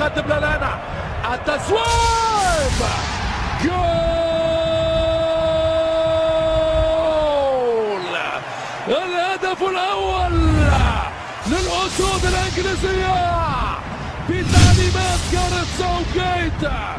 يقدم لنا التسويب. جول! الهدف الأول للأسود الإنجليزية بتعليمات جاريث ساوثغيت.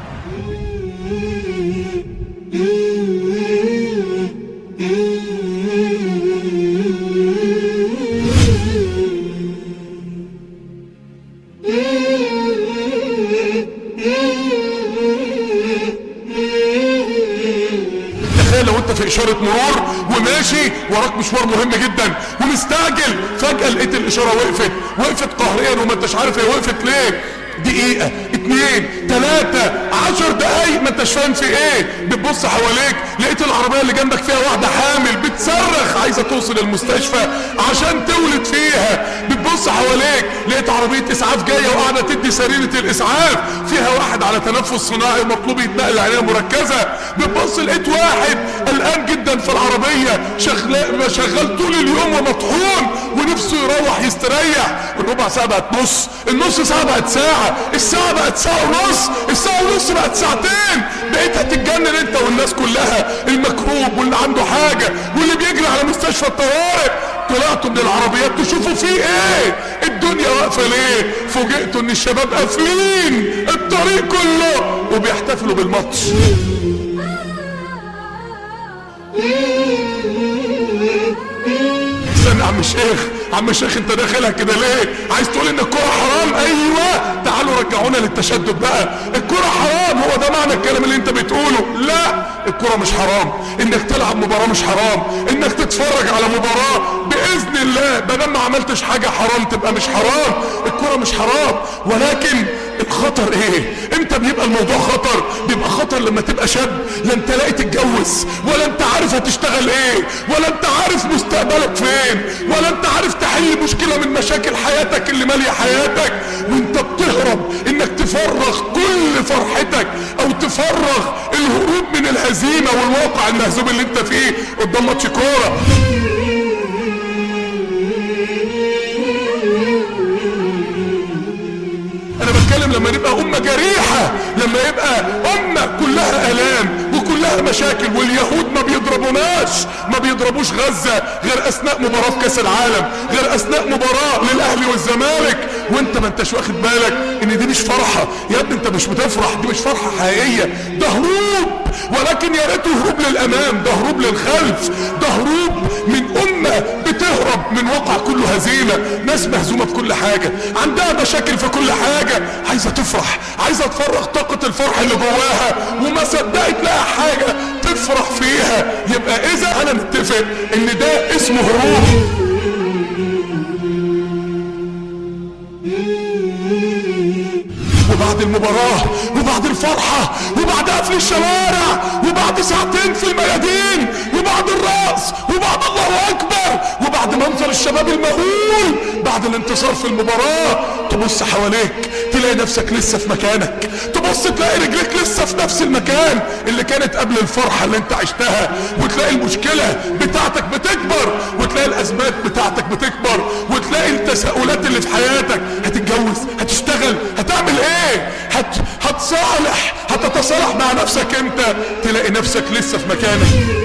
لو انت في اشارة مرور وماشي وراك مشوار مهم جدا ومستعجل، فجأة لقيت الاشارة وقفت قهريا وما انتش عارف هي وقفت ليه. دقيقة 2 3 10 دقايق ما انتش فاهم في ايه. بتبص حواليك لقيت العربية اللي جنبك فيها واحدة حامل بتصرخ عايزة توصل المستشفى عشان تولد فيها. بتبص حواليك لقيت عربية اسعاف جاية وقاعدة تدي سريرة الاسعاف فيها واحد على تنفس صناعي مطلوب يتنقل عناية مركزة. بتبص لقيت واحد قلقان جدا في العربية شغال طول اليوم ومطحون ونفسه يروح يستريح. الربع ساعة بقت نص، النص ساعة بقت ساعة، الساعة بقت ساعة ونص، الساعة ونص بقت ساعتين. بقيت هتتجنن انت والناس كلها، المكروب واللي عنده حاجة واللي بيجري على مستشفى الطوارئ. طلعتوا من العربيات تشوفوا فيه ايه؟ الدنيا واقفة ليه؟ فوجئتوا ان الشباب قافلين الطريق كله وبيحتفلوا بالماتش. استنى يا عم الشيخ انت داخلها كده ليه؟ عايز تقول ان الكرة حرام؟ ايوه تعالوا رجعونا للتشدد بقى. الكرة حرام، هو ده معنى الكلام اللي انت بتقوله؟ لا، الكرة مش حرام، انك تلعب مباراة مش حرام، انك تتفرج على مباراة باذن الله بدل ما عملتش حاجة حرام تبقى مش حرام. الكرة مش حرام، ولكن الخطر ايه؟ امتى بيبقى الموضوع خطر؟ بيبقى خطر لما تبقى شاب لا انت لاقي تتجوز ولا انت عارف هتشتغل ايه ولا انت عارف مستقبلك فين ولا انت عارف تحل مشكلة من مشاكل حياتك اللي مالية حياتك، وانت بتهرب انك تفرغ كل فرحتك او تفرغ الهروب من الهزيمة والواقع المهزوم اللي انت فيه قدام ماتش كورة. انا بتكلم لما نبقى امة جريحة، لما يبقى امة كلها الام وكلها مشاكل، واليهود ما بيضربوش غزة غير اثناء مباراة في كاس العالم، غير اثناء مباراة للاهلي والزمالك، وانت ما انتش واخد بالك ان دي مش فرحة. يا ابني انت مش بتفرح، دي مش فرحة حقيقية، ده هروب. ولكن يا ريته هروب للامام، ده هروب للخلف، ده هروب من امة بتهرب من واقع كله هزيمة، ناس مهزومة في كل حاجة، عندها مشاكل في كل حاجة، عايزة تفرح، عايزة تفرغ طاقة الفرح اللي جواها وما صدقت لها حاجة تفرح فيها. يبقى اذا انا متفق ان ده اسمه هروب. وبعد المباراة وبعد الفرحة وبعد قفل الشوارع وبعد ساعتين في الميادين وبعد الرأس وبعد الله أكبر وبعد منظر الشباب المهول بعد الانتصار في المباراة، تبص حواليك تلاقي نفسك لسه في مكانك، تبص تلاقي رجلك لسه في نفس المكان اللي كانت قبل الفرحة اللي انت عشتها، وتلاقي المشكلة بتاعتك بتكبر، وتلاقي الأزمات بتاعتك بتكبر، وتلاقي التساؤلات اللي في حياتك، هتتجوز، هتشتغل، هتعمل ايه، هتصالح، هتتصالح مع نفسك انت، تلاقي نفسك لسه في مكانك.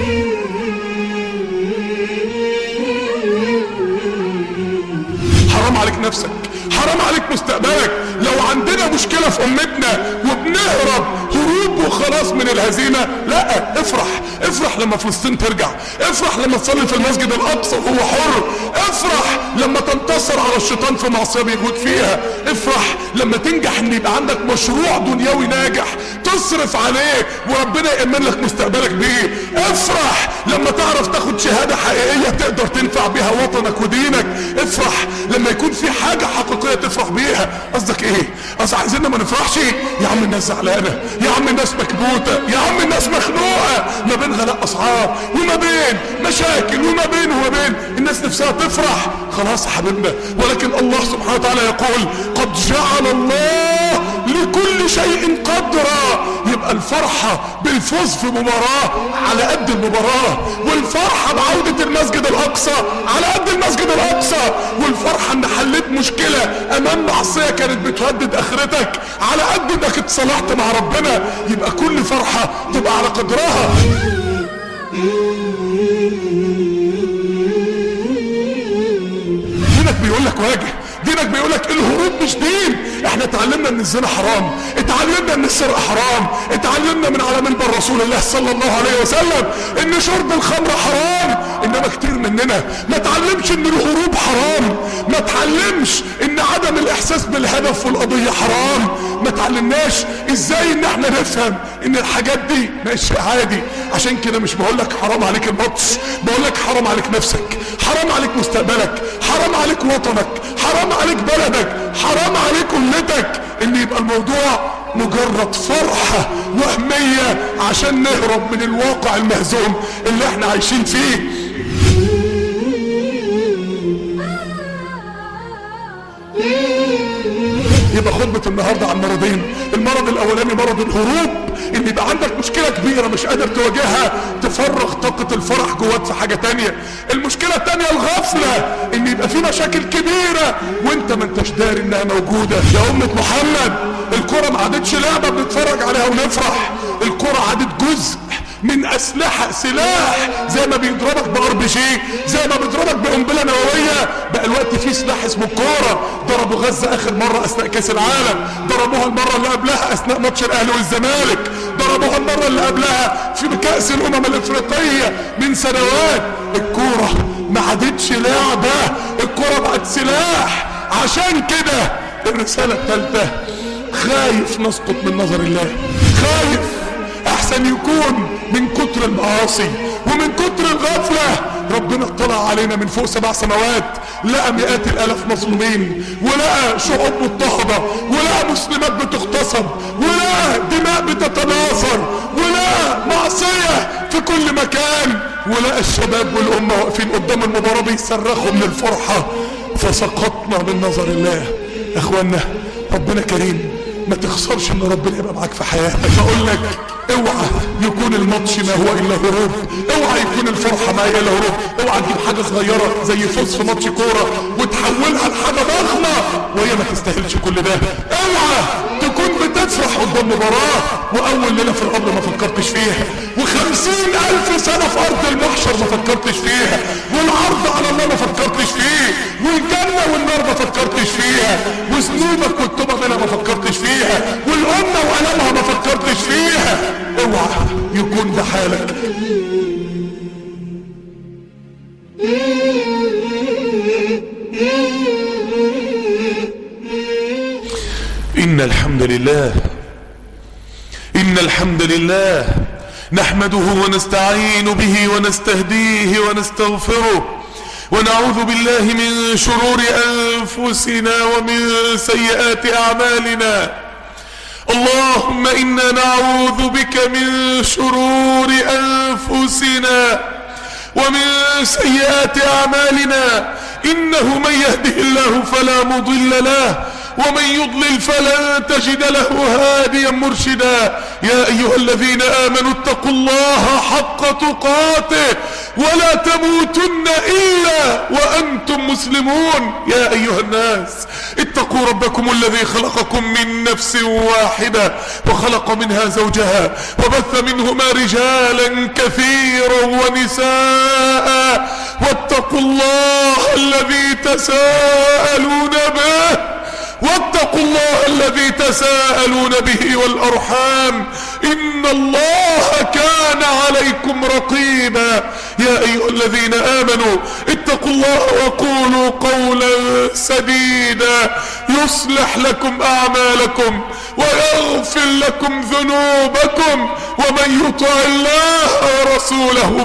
حرام عليك نفسك، حرام عليك مستقبلك. لو عندنا مشكلة في امتنا وبنهرب هروب وخلاص من الهزيمة، لا، افرح لما فلسطين ترجع، افرح لما تصلي في المسجد الاقصى وهو حر، افرح لما تنتصر على الشيطان في معصية بيجود فيها، افرح لما تنجح ان يبقى عندك مشروع دنيوي ناجح تصرف عليه وربنا يأمن لك مستقبلك بيه، افرح لما تعرف تاخد شهادة حقيقية تقدر تنفع بيها وطنك ودينك، افرح لما يكون في حاجة حقيقية تفرح بيها. قصدك ايه؟ قصدك عايزيننا ما نفرحش؟ يا عم الناس زعلانة، يا عم الناس مكبوتة، يا عم الناس مخنوقة ما بين غلاء اسعار وما بين مشاكل وما بين الناس نفسها تفرح. خلاص يا حبيبنا، ولكن الله سبحانه وتعالى يقول قد جعل الله لكل شيء قدرا. يبقى الفرحة بالفوز في مباراة على قد المباراة، والفرحة بعودة المسجد الاقصى على قد المسجد الاقصى، والفرحة ان حليت مشكلة امام معصية كانت بتهدد اخرتك، على قد انك اتصالحت مع ربنا. يبقى كل فرحة تبقى على قدرها. دينك بيقولك واجه، دينك بيقولك الهروب مش دين. احنا اتعلمنا ان الزنا حرام، اتعلمنا ان السرقة حرام، اتعلمنا من على منبر رسول الله صلى الله عليه وسلم ان شرب الخمر حرام. انما كتير مننا ما اتعلمش ان الهروب حرام، ما اتعلمش ان عدم الاحساس بالهدف والقضية حرام، ما اتعلمناش ازاي ان احنا نفهم ان الحاجات دي مش عادي. عشان كده مش بقولك حرام عليك الماتش، بقولك حرام عليك نفسك، حرام عليك مستقبلك، حرام عليك وطنك، حرام عليك بلدك، حرام عليك امتك، ان يبقى الموضوع مجرد فرحة وهمية عشان نهرب من الواقع المهزوم اللي احنا عايشين فيه. يبقى خطبة النهاردة عن مرضين. المرض الاولاني مرض الهروب، ان يبقى عندك مشكلة كبيرة مش قادر تواجهها، تفرغ طاقة الفرح جواك في حاجة تانية. المشكلة التانية الغفلة، ان يبقى في مشاكل كبيرة وانت ما انتش داري انها موجودة. يا امة محمد، الكرة ما عادتش لعبة بنتفرج عليها ونفرح، الكرة عادت جزء من اسلحة، سلاح زي ما بيضربك بار بي جي، زي ما بيضربك بقنبلة نووية. بقى الوقت في سلاح اسمه الكورة. ضربوا غزة اخر مرة اثناء كاس العالم، ضربوها المرة اللي قبلها اثناء ماتش الاهلي والزمالك، ضربوها المرة اللي قبلها في كاس الامم الافريقية من سنوات. الكورة ما عادتش لعبة، الكورة بقت سلاح. عشان كده الرسالة الثالثة، خايف نسقط من نظر الله، خايف احسن يكون من كتر المعاصي ومن كتر الغفلة ربنا اطلع علينا من فوق 7 سماوات، لقى مئات الالاف مظلومين، ولقى شعوب مضطهدة، ولقى مسلمات بتغتصب، ولقى دماء بتتناثر، ولقى معصية في كل مكان، ولقى الشباب والامة واقفين قدام المباراة بيصرخوا من الفرحة، فسقطنا من نظر الله. اخوانا ربنا كريم، ما تخسرش ان ربنا يبقى معاك في حياتك. بقول لك اوعى يكون الماتش ما هو الا هروب، اوعى يكون الفرحه ما هي الا هروب، اوعى تجيب حاجه صغيره زي فوز في ماتش كوره وتحولها لحاجه ضخمه وهي ما تستاهلش كل ده. اوعى تكون بتفرح قدام مباراه واول ليله في القبر ما فكرتش فيها، و50,000 سنه في ارض المحشر ما فكرتش فيها، والعرض على الله ما فكرتش فيه، والجنه والنار ما فكرتش فيها، وذنوبك والتوبه منها ما فكرتش فيها، والامه والمها ما فكرتش فيها. اوعى يكون ده حالك. إن الحمد لله نحمده ونستعين به ونستهديه ونستغفره، ونعوذ بالله من شرور أنفسنا ومن سيئات أعمالنا. اللهم إنا نعوذ بك من شرور أنفسنا ومن سيئات أعمالنا، إنه من يهده الله فلا مضل له ومن يضلل فلن تجد له هاديا مرشدا. يا أيها الذين آمنوا اتقوا الله حق تقاته ولا تموتن إلا وأنتم مسلمون. يا أيها الناس اتقوا ربكم الذي خلقكم من نفس واحدة وخلق منها زوجها وبث منهما رجالا كثيرا ونساء، واتقوا الله الذي تساءلون به والأرحام إن الله كان عليكم رقيبا. يا أيها الذين آمنوا اتقوا الله وقولوا قولا سديدا يصلح لكم أعمالكم ويغفر لكم ذنوبكم، ومن يطع الله ورسوله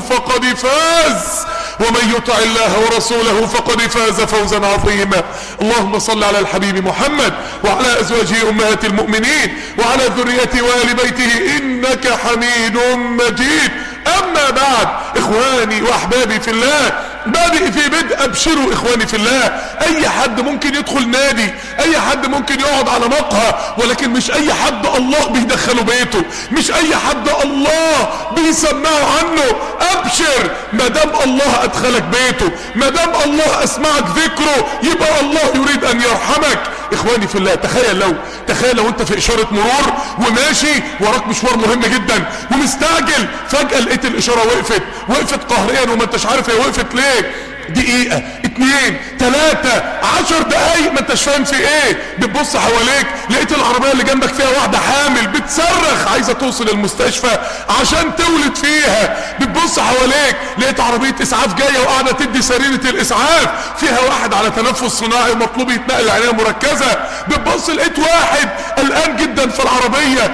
فقد فاز فوزا عظيما. اللهم صل على الحبيب محمد وعلى أزواجه أمهات المؤمنين وعلى ذريته وآل بيته إنك حميد مجيد. أما بعد، إخواني وأحبابي في الله، بادئ في بدء. ابشروا اخواني في الله، اي حد ممكن يدخل نادي، اي حد ممكن يقعد على مقهى، ولكن مش اي حد الله بيدخله بيته، مش اي حد الله بيسمعه عنه. ابشر، ما دام الله ادخلك بيته، ما دام الله اسمعك ذكره، يبقى الله يريد ان يرحمك. اخواني في الله، تخيل لو انت في اشارة مرور وماشي وراك مشوار مهم جدا ومستعجل، فجأة لقيت الاشارة وقفت قهريا وما انتش عارف هي وقفت ليه. دقيقة، 2، 3، 10 دقايق ما انتش فاهم في ايه. بتبص حواليك لقيت العربية اللي جنبك فيها واحدة حامل بتصرخ عايزة توصل المستشفى عشان تولد فيها. بتبص حواليك لقيت عربية اسعاف جاية وقاعدة تدي سريرة الاسعاف فيها واحد على تنفس صناعي ومطلوب يتنقل عناية مركزة. بتبص لقيت واحد قلقان جدا في العربية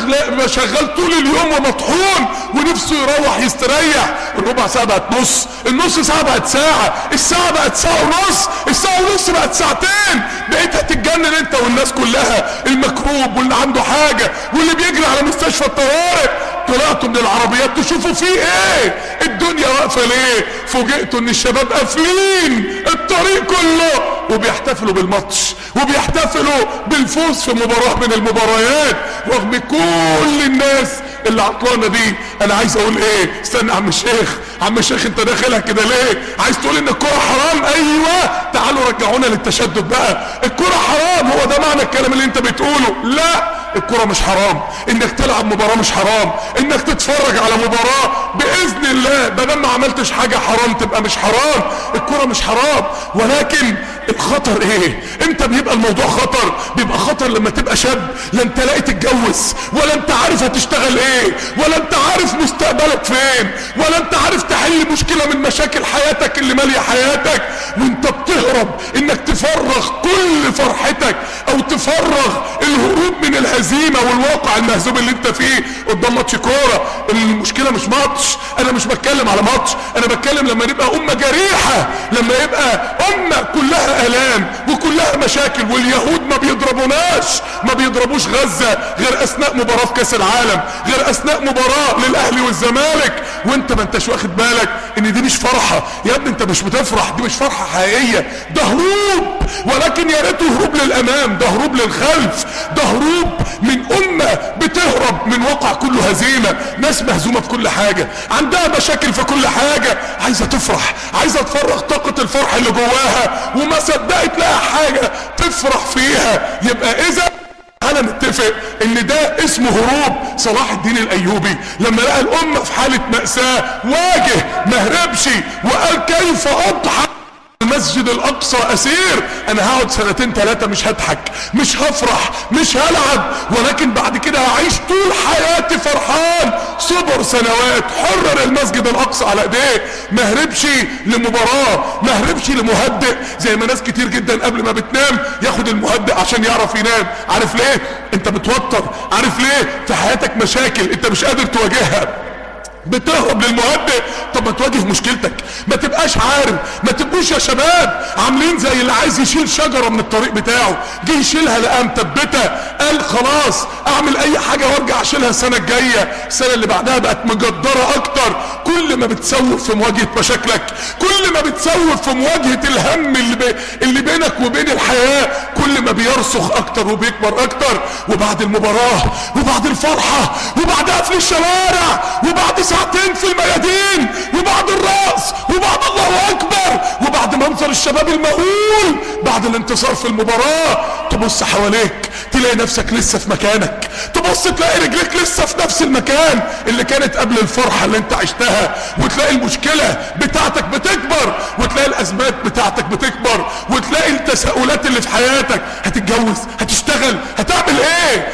شغال طول اليوم ومطحون ونفسه يروح يستريح. الربع ساعة بقت نص، النص ساعة بقت ساعة، الساعة بقت ساعة ونص، الساعة ونص بقت ساعتين. بقيت هتتجنن انت والناس كلها، المكروب واللي عنده حاجة واللي بيجري على مستشفى الطوارئ. طلعتوا من العربيات تشوفوا فيه ايه؟ الدنيا واقفة ليه؟ فوجئتوا ان الشباب قافلين الطريق كله وبيحتفلوا بالماتش وبيحتفلوا بالفوز في مباراة من المباريات رغم كل الناس اللي عطلانة دي. انا عايز اقول ايه؟ استنى يا عم الشيخ انت داخلها كده ليه؟ عايز تقول ان الكرة حرام؟ ايوه، تعالوا رجعونا للتشدد بقى. الكرة حرام، هو ده معنى الكلام اللي انت بتقوله؟ لا، الكرة مش حرام، انك تلعب مباراة مش حرام، انك تتفرج على مباراة باذن الله بدل ما عملتش حاجة حرام تبقى مش حرام. الكرة مش حرام، ولكن الخطر ايه؟ امتى بيبقى الموضوع خطر؟ بيبقى خطر لما تبقى شاب لا انت لاقي تتجوز، ولا انت عارف هتشتغل ايه، ولا انت عارف مستقبلك فين، ولا انت عارف تحل مشكلة من مشاكل حياتك اللي مالية حياتك، وانت بتهرب انك تفرغ كل فرحتك او تفرغ الهروب من الهزيمة والواقع المهزوم اللي انت فيه قدام ماتش كورة. المشكلة مش ماتش، انا مش بتكلم على ماتش، انا بتكلم لما نبقى امة جريحة، لما يبقى امة كلها الام وكلها مشاكل. واليهود ما بيضربوش غزة غير اثناء مباراة في كاس العالم، غير اثناء مباراة للاهلي والزمالك، وانت ما انتش واخد بالك ان دي مش فرحة. يا ابني انت مش بتفرح، دي مش فرحة حقيقية، ده هروب. ولكن يا ريته هروب للامام، ده هروب للخلف، ده هروب من امة بتهرب من واقع كله هزيمة. ناس مهزومة في كل حاجة، عندها مشاكل في كل حاجة، عايزة تفرح، عايزة تفرغ طاقة الفرح اللي جواها وما صدقت لها حاجة تفرح فيها. يبقى اذا تعالى نتفق ان ده اسمه هروب. صلاح الدين الايوبي لما لقى الامة في حالة مأساة واجه، ما هربش وقال كيف اضحك المسجد الاقصى اسير. انا هقعد 2 3 سنين مش هضحك، مش هفرح، مش هلعب، ولكن بعد كده هعيش طول حياتي فرحان. صبر سنوات، حرر المسجد الاقصى على ايديه، ما هربش لمباراة، ما هربش لمهدئ زي ما ناس كتير جدا قبل ما بتنام ياخد المهدئ عشان يعرف ينام. عارف ليه؟ انت بتوتر. عارف ليه؟ في حياتك مشاكل انت مش قادر تواجهها، بتهرب للمهدئ. طب ما تواجه مشكلتك، ما تبقاش عارف. ما تبقوش يا شباب عاملين زي اللي عايز يشيل شجرة من الطريق بتاعه، جه يشيلها لقى مثبتة، قال خلاص اعمل اي حاجة وارجع اشيلها السنة الجاية. السنة اللي بعدها بقت مجدرة اكتر. كل ما بتسوف في مواجهة مشاكلك، كل ما بتسوف في مواجهة الهم اللي بينك وبين الحياة، كل ما بيرسخ اكتر وبيكبر اكتر. وبعد المباراة وبعد الفرحة وبعد قفل الشوارع وبعد ساعتين في الميادين وبعد الرأس وبعد الله اكبر وبعد منظر الشباب المهول بعد الانتصار في المباراة، تبص حواليك تلاقي نفسك لسه في مكانك، تبص تلاقي رجلك لسه في نفس المكان اللي كانت قبل الفرحة اللي انت عشتها، وتلاقي المشكلة بتاعتك بتكبر، وتلاقي الازمات بتاعتك بتكبر، وتلاقي التساؤلات اللي في حياتك. هتتجوز؟ هتشتغل؟ هتعمل ايه؟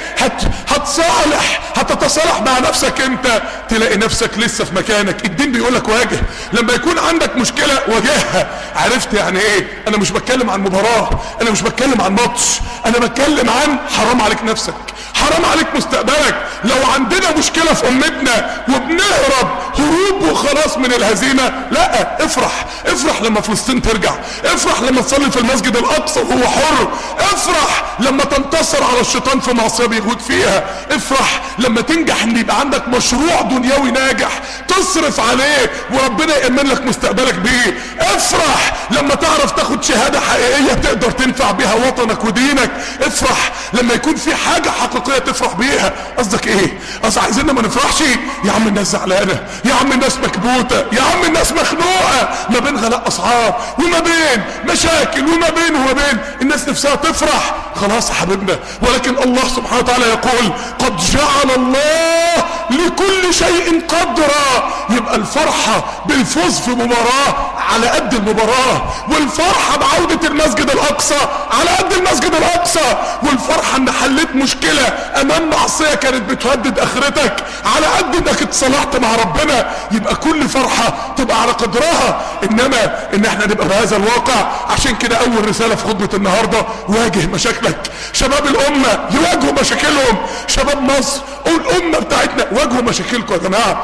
هتصالح؟ هتتصالح مع نفسك امتى؟ تلاقي نفسك لسه في مكانك. الدين بيقولك واجه، لما يكون عندك مشكلة واجهها. عرفت يعني ايه؟ انا مش بتكلم عن مباراة، انا مش بتكلم عن ماتش، انا بتكلم عن حرام عليك نفسك، حرام عليك مستقبلك. لو عندنا مشكلة في امتنا وبنهرب هروب وخلاص من الهزيمة. لا، افرح لما فلسطين ترجع، افرح لما تصلي في المسجد الاقصى وهو حر، افرح لما تنتصر على الشيطان في معصية بيغوت فيها، افرح لما تنجح ان يبقى عندك مشروع دنيوي ناجح تصرف عليه وربنا يأمن لك مستقبلك بيه، افرح لما تعرف تاخد شهادة حقيقية تقدر تنفع بيها وطنك ودينك، افرح لما يكون في حاجة حقيقية تفرح بيها. قصدك ايه؟ قصدك عايزيننا ما نفرحش؟ يا عم الناس زعلانة، يا عم الناس مكبوتة، يا عم الناس مخنوقة ما بين غلاء اسعار وما بين مشاكل وما بين الناس نفسها تفرح. خلاص يا حبيبنا، ولكن الله سبحانه وتعالى يقول قد جعل الله لكل شيء قدرا. يبقى الفرحة بالفوز في مباراة على قد المباراة، والفرحة بعودة المسجد الاقصى على قد المسجد الاقصى، والفرحة ان حليت مشكلة امام معصية كانت بتهدد اخرتك على قد انك اتصالحت مع ربنا. يبقى كل فرحة تبقى على قدرها، انما ان احنا نبقى بهذا الواقع. عشان كده اول رسالة في خطبة النهاردة: واجه مشاكلك. شباب الامة يواجهوا مشاكلهم، شباب مصر والامة بتاعتنا واجهوا مشاكلكم يا جماعة.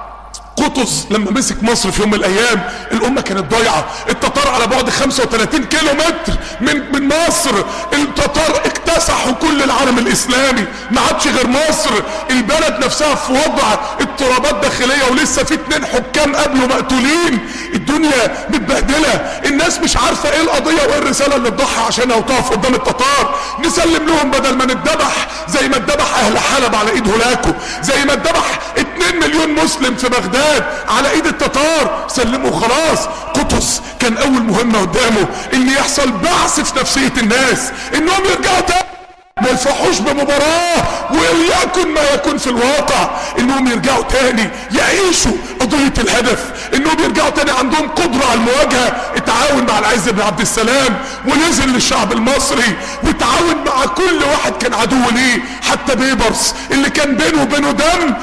قطز لما مسك مصر في يوم من الايام الامه كانت ضايعه، التتار على بعد 35 كيلو متر من مصر، التتار اكتسحوا كل العالم الاسلامي، ما عادش غير مصر، البلد نفسها في وضع اضطرابات داخليه ولسه في 2 حكام قبله مقتولين، الدنيا متبهدله، الناس مش عارفه ايه القضيه وايه الرساله اللي تضحي عشانها وتقف قدام التتار. نسلم لهم بدل ما نتذبح زي ما اتذبح اهل حلب على ايد هولاكو، زي ما اتذبح 2 مليون مسلم في بغداد على ايد التتار، سلموا خلاص. قطز كان اول مهمة قدامه ان يحصل بعث في نفسية الناس، انهم يرجعوا تاني ما يفرحوش بمباراة وليكن ما يكون في الواقع، انهم يرجعوا تاني يعيشوا قضية الهدف، انهم يرجعوا تاني عندهم قدرة على المواجهة. اتعاون مع العز بن عبد السلام ونزل للشعب المصري، وتعاون مع كل واحد كان عدو ليه، حتى بيبرس اللي كان بينه وبينه دم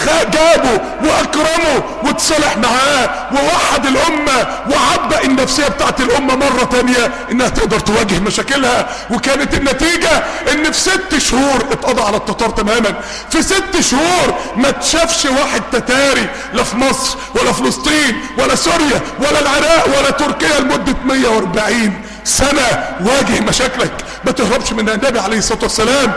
جابه واكرمه واتصالح معاه ووحد الامة وعبأ النفسية بتاعت الامة مرة تانية انها تقدر تواجه مشاكلها. وكانت النتيجة ان في 6 شهور اتقضى على التتار تماما، في 6 شهور ما تشافش واحد تتاري لا في مصر ولا فلسطين ولا سوريا ولا العراق ولا تركيا لمدة 140 سنة. واجه مشاكلك، ما تهربش من النبي عليه الصلاة والسلام.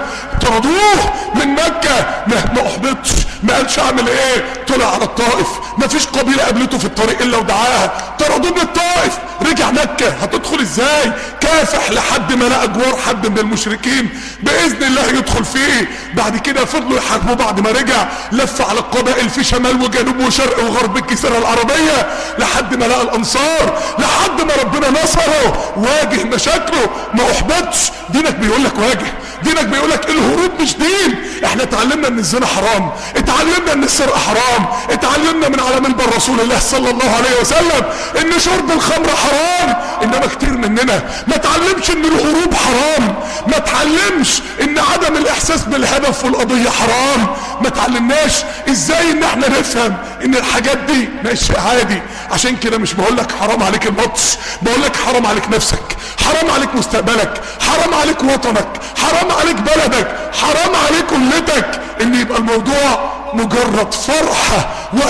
طردوه من مكة ما احبطش، ما قالش اعمل ايه، طلع على الطائف، ما فيش قبيلة قابلته في الطريق الا ودعاها، طردوه من الطائف، رجع مكة، هتدخل ازاي؟ كافح لحد ما لقى جوار حد من المشركين باذن الله يدخل فيه. بعد كده فضلوا يحاربوا، بعد ما رجع لف على القبائل في شمال وجنوب وشرق وغرب الجزيرة العربية لحد ما لقى الانصار، لحد ما ربنا نصره. واجه مشاكله، ما احبطش. دينك بيقولك واجه، دينك بيقولك الهروب مش دين. احنا اتعلمنا ان الزنا حرام، اتعلمنا ان السرقة حرام، اتعلمنا من على منبر رسول الله صلى الله عليه وسلم ان شرب الخمر حرام، انما كتير مننا ما اتعلمش ان الهروب حرام، ما اتعلمش ان عدم الاحساس بالهدف والقضية حرام، ما اتعلمناش ازاي ان احنا نفهم ان الحاجات دي مش شيء عادي. عشان كده مش بقولك حرام عليك الماتش، بقولك حرام عليك نفسك، حرام عليك مستقبلك، حرام عليك وطنك، حرام عليك بلدك، حرام عليك امتك، ان يبقى الموضوع مجرد فرحة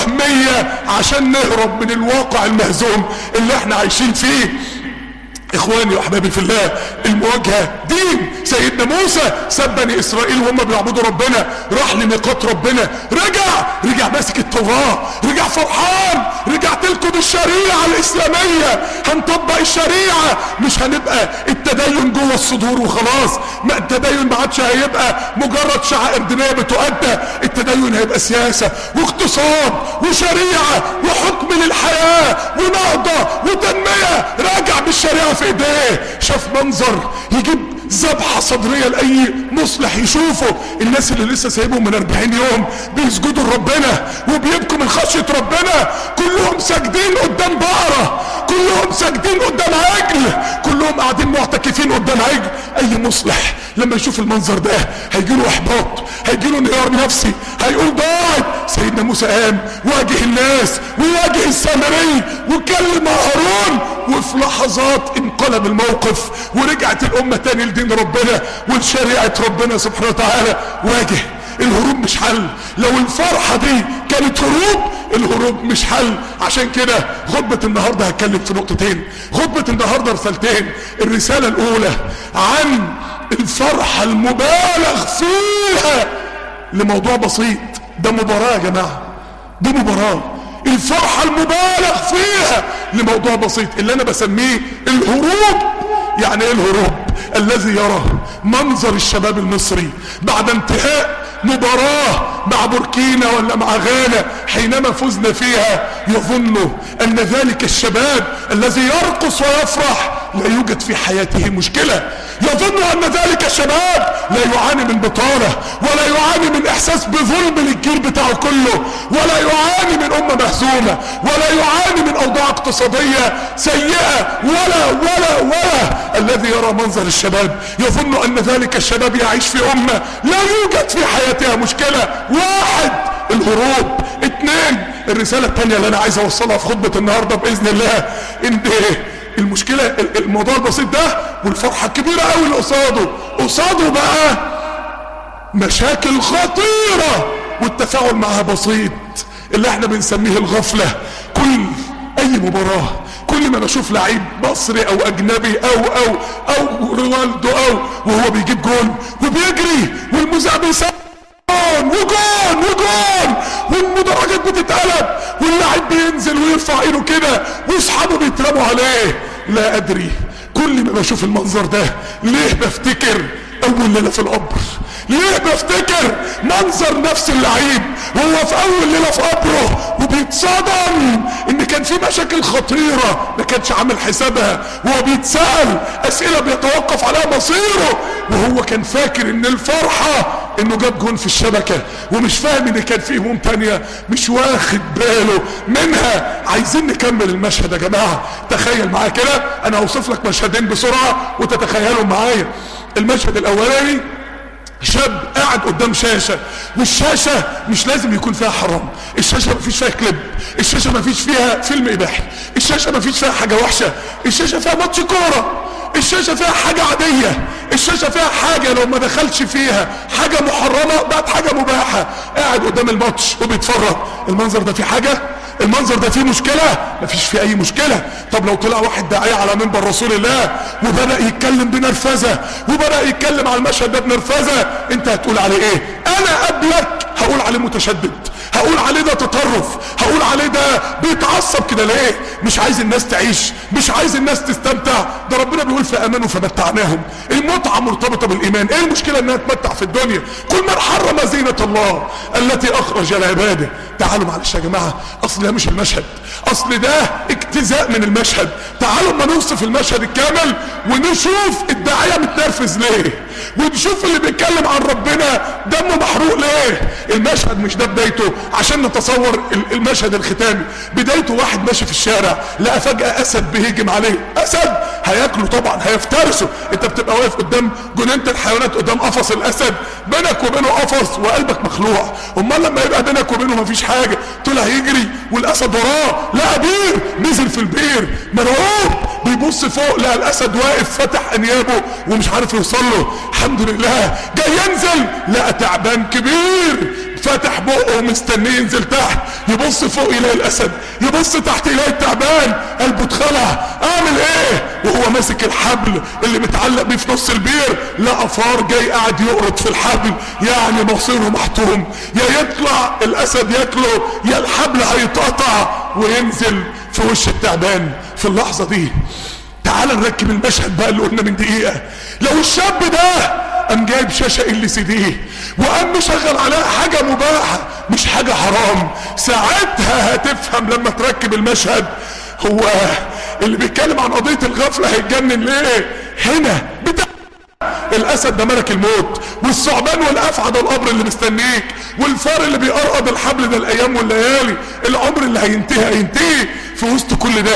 وهمية عشان نهرب من الواقع المهزوم اللي احنا عايشين فيه. اخواني واحبابي في الله، المواجهة دين. سيدنا موسى ساب بني اسرائيل وهم بيعبدوا ربنا، راح لميقات ربنا، رجع ماسك التوراة، رجع فرحان، رجعت لكم بالشريعة الاسلامية، هنطبق الشريعة، مش هنبقى التدين جوه الصدور وخلاص. ما التدين ما عادش هيبقى مجرد شعائر دينية بتؤدى، التدين هيبقى سياسة واقتصاد وشريعة وحكم للحياة ونهضة وتنمية. راجع بالشريعة في ايديه، شاف منظر يجيب ذبحة صدرية لأي مصلح يشوفه. الناس اللي لسه سايبهم من 40 يوم بيسجدوا لربنا وبيبكوا من خشية ربنا، كلهم ساجدين قدام بقرة، كلهم ساجدين قدام عجل، كلهم قاعدين معتكفين قدام عجل. اي مصلح لما يشوف المنظر ده هيجيله احباط، هيجيله انهيار نفسي، هيقول ضاعت. سيدنا موسى قام واجه الناس وواجه السامري وكلم هارون، وفي لحظات انقلب الموقف ورجعت الامة تاني لدين ربنا ولشريعة ربنا سبحانه وتعالى. واجه. الهروب مش حل. لو الفرحة دي كانت هروب، الهروب مش حل. عشان كده خطبة النهاردة هتكلم في نقطتين. خطبة النهاردة رسالتين. الرسالة الاولى عن الفرحة المبالغ فيها لموضوع بسيط. ده مباراة يا جماعة، ده مباراة. الفرحة المبالغ فيها لموضوع بسيط اللي انا بسميه الهروب. يعني ايه الهروب؟ الذي يرى منظر الشباب المصري بعد انتهاء مباراة مع بوركينا ولا مع غانا حينما فزنا فيها يظن ان ذلك الشباب الذي يرقص ويفرح لا يوجد في حياته مشكلة. يظن ان ذلك الشباب لا يعاني من بطالة ولا يعاني من احساس بظلم للجيل بتاعه كله، ولا يعاني من امة مهزومة، ولا يعاني من اوضاع اقتصادية سيئة، ولا الذي يرى منظر الشباب يظن ان ذلك الشباب يعيش في امة لا يوجد في حياتها مشكلة. واحد، الهروب. اتنين، الرسالة التانية اللي انا عايز اوصلها في خطبة النهاردة باذن الله، ان المشكلة الموضوع البسيط ده والفرحة الكبيرة قوي اللي قصاده بقى مشاكل خطيرة والتفاعل معها بسيط اللي احنا بنسميه الغفلة. اي مباراة كل ما بشوف لعيب مصري او اجنبي او رونالدو وهو بيجيب جول وبيجري والمذيع بيسمع وجون والمدرجات بتتقلب واللاعب بينزل ويرفع ايده كده واصحابه بيترموا عليه، لا ادري كل ما بشوف المنظر ده ليه بفتكر اول ليله في القبر. ليه بفتكر منظر نفس اللعيب وهو في اول ليله في قبره وبيتصدم ان كان في مشاكل خطيره ما كانش عامل حسابها، وهو بيتسال اسئله بيتوقف عليها مصيره، وهو كان فاكر ان الفرحه انه جاب جون في الشبكه ومش فاهم ان كان في هموم تانيه مش واخد باله منها. عايزين نكمل المشهد يا جماعه. تخيل معايا كده، انا هوصف لك مشهدين بسرعه وتتخيلوا معايا. المشهد الاولاني شاب قاعد قدام شاشة، والشاشة مش لازم يكون فيها حرام، الشاشة مفيش فيها كليب، الشاشة مفيش فيها فيلم اباحي، الشاشة مفيش فيها حاجة وحشة، الشاشة فيها ماتش كورة، الشاشة فيها حاجة عادية، الشاشة فيها حاجة لو ما دخلش فيها حاجة محرمة بقت حاجة مباحة. قاعد قدام الماتش وبيتفرج، المنظر ده فيه حاجة؟ المنظر ده فيه مشكلة؟ مفيش فيه اي مشكلة. طب لو طلع واحد داعية على منبر رسول الله وبدأ يتكلم بنرفزة وبدأ يتكلم على المشهد ده بنرفزة، انت هتقول عليه ايه؟ انا قبلك هقول عليه متشدد، هقول عليه ده تطرف، هقول عليه ده بيتعصب كده. ليه؟ مش عايز الناس تعيش، مش عايز الناس تستمتع. ده ربنا بيقول فامنوا فمتعناهم. المتعة مرتبطة بالايمان. ايه المشكلة انها تمتع في الدنيا؟ كل من حرم زينة الله التي اخرج لعباده. تعالوا معلش يا جماعة، اصل ده مش المشهد، اصل ده اجتزاء من المشهد. تعالوا اما نوصف المشهد الكامل ونشوف الداعية متنرفز ليه، ونشوف اللي بيتكلم عن ربنا دمه محروق ليه. المشهد مش ده بدايته عشان نتصور المشهد الختامي. بدايته واحد ماشي في الشارع لقى فجأة اسد بيهجم عليه. اسد هياكله طبعا، هيفترسه. انت بتبقى واقف قدام جنينة الحيوانات قدام قفص الاسد، بينك وبينه قفص وقلبك مخلوع. امال لما يبقى بينك وبينه مفيش حاجة، طلع يجري والاسد وراه، لقى بير نزل في البير مرعوب، بيبص فوق لقى الاسد واقف فتح انيابه ومش عارف يوصل له. الحمد لله جاي ينزل لقى تعبان كبير فتح بقه ومستنيه ينزل تحت، يبص فوق يلاقي الاسد، يبص تحت يلاقي التعبان، قلبه اتخلع. اعمل ايه؟ وهو ماسك الحبل اللي متعلق بيه في نص البير لقى فار جاي قاعد يقرط في الحبل، يعني مصيره محتوم، يا يطلع الاسد ياكله يا الحبل هيتقطع وينزل في وش التعبان. في اللحظة دي تعال نركب المشهد بقى اللي قلنا من دقيقة. لو الشاب ده قام جايب شاشة LCD وقام مشغل عليها حاجة مباحة مش حاجة حرام، ساعتها هتفهم لما تركب المشهد هو اللي بيتكلم عن قضية الغفلة هيتجنن ليه. هنا بتاع الاسد ده ملك الموت، والثعبان والافعى ده القبر اللي مستنيك، والفار اللي بيقرقض الحبل ده الايام والليالي، العمر اللي هينتهي. في وسط كل ده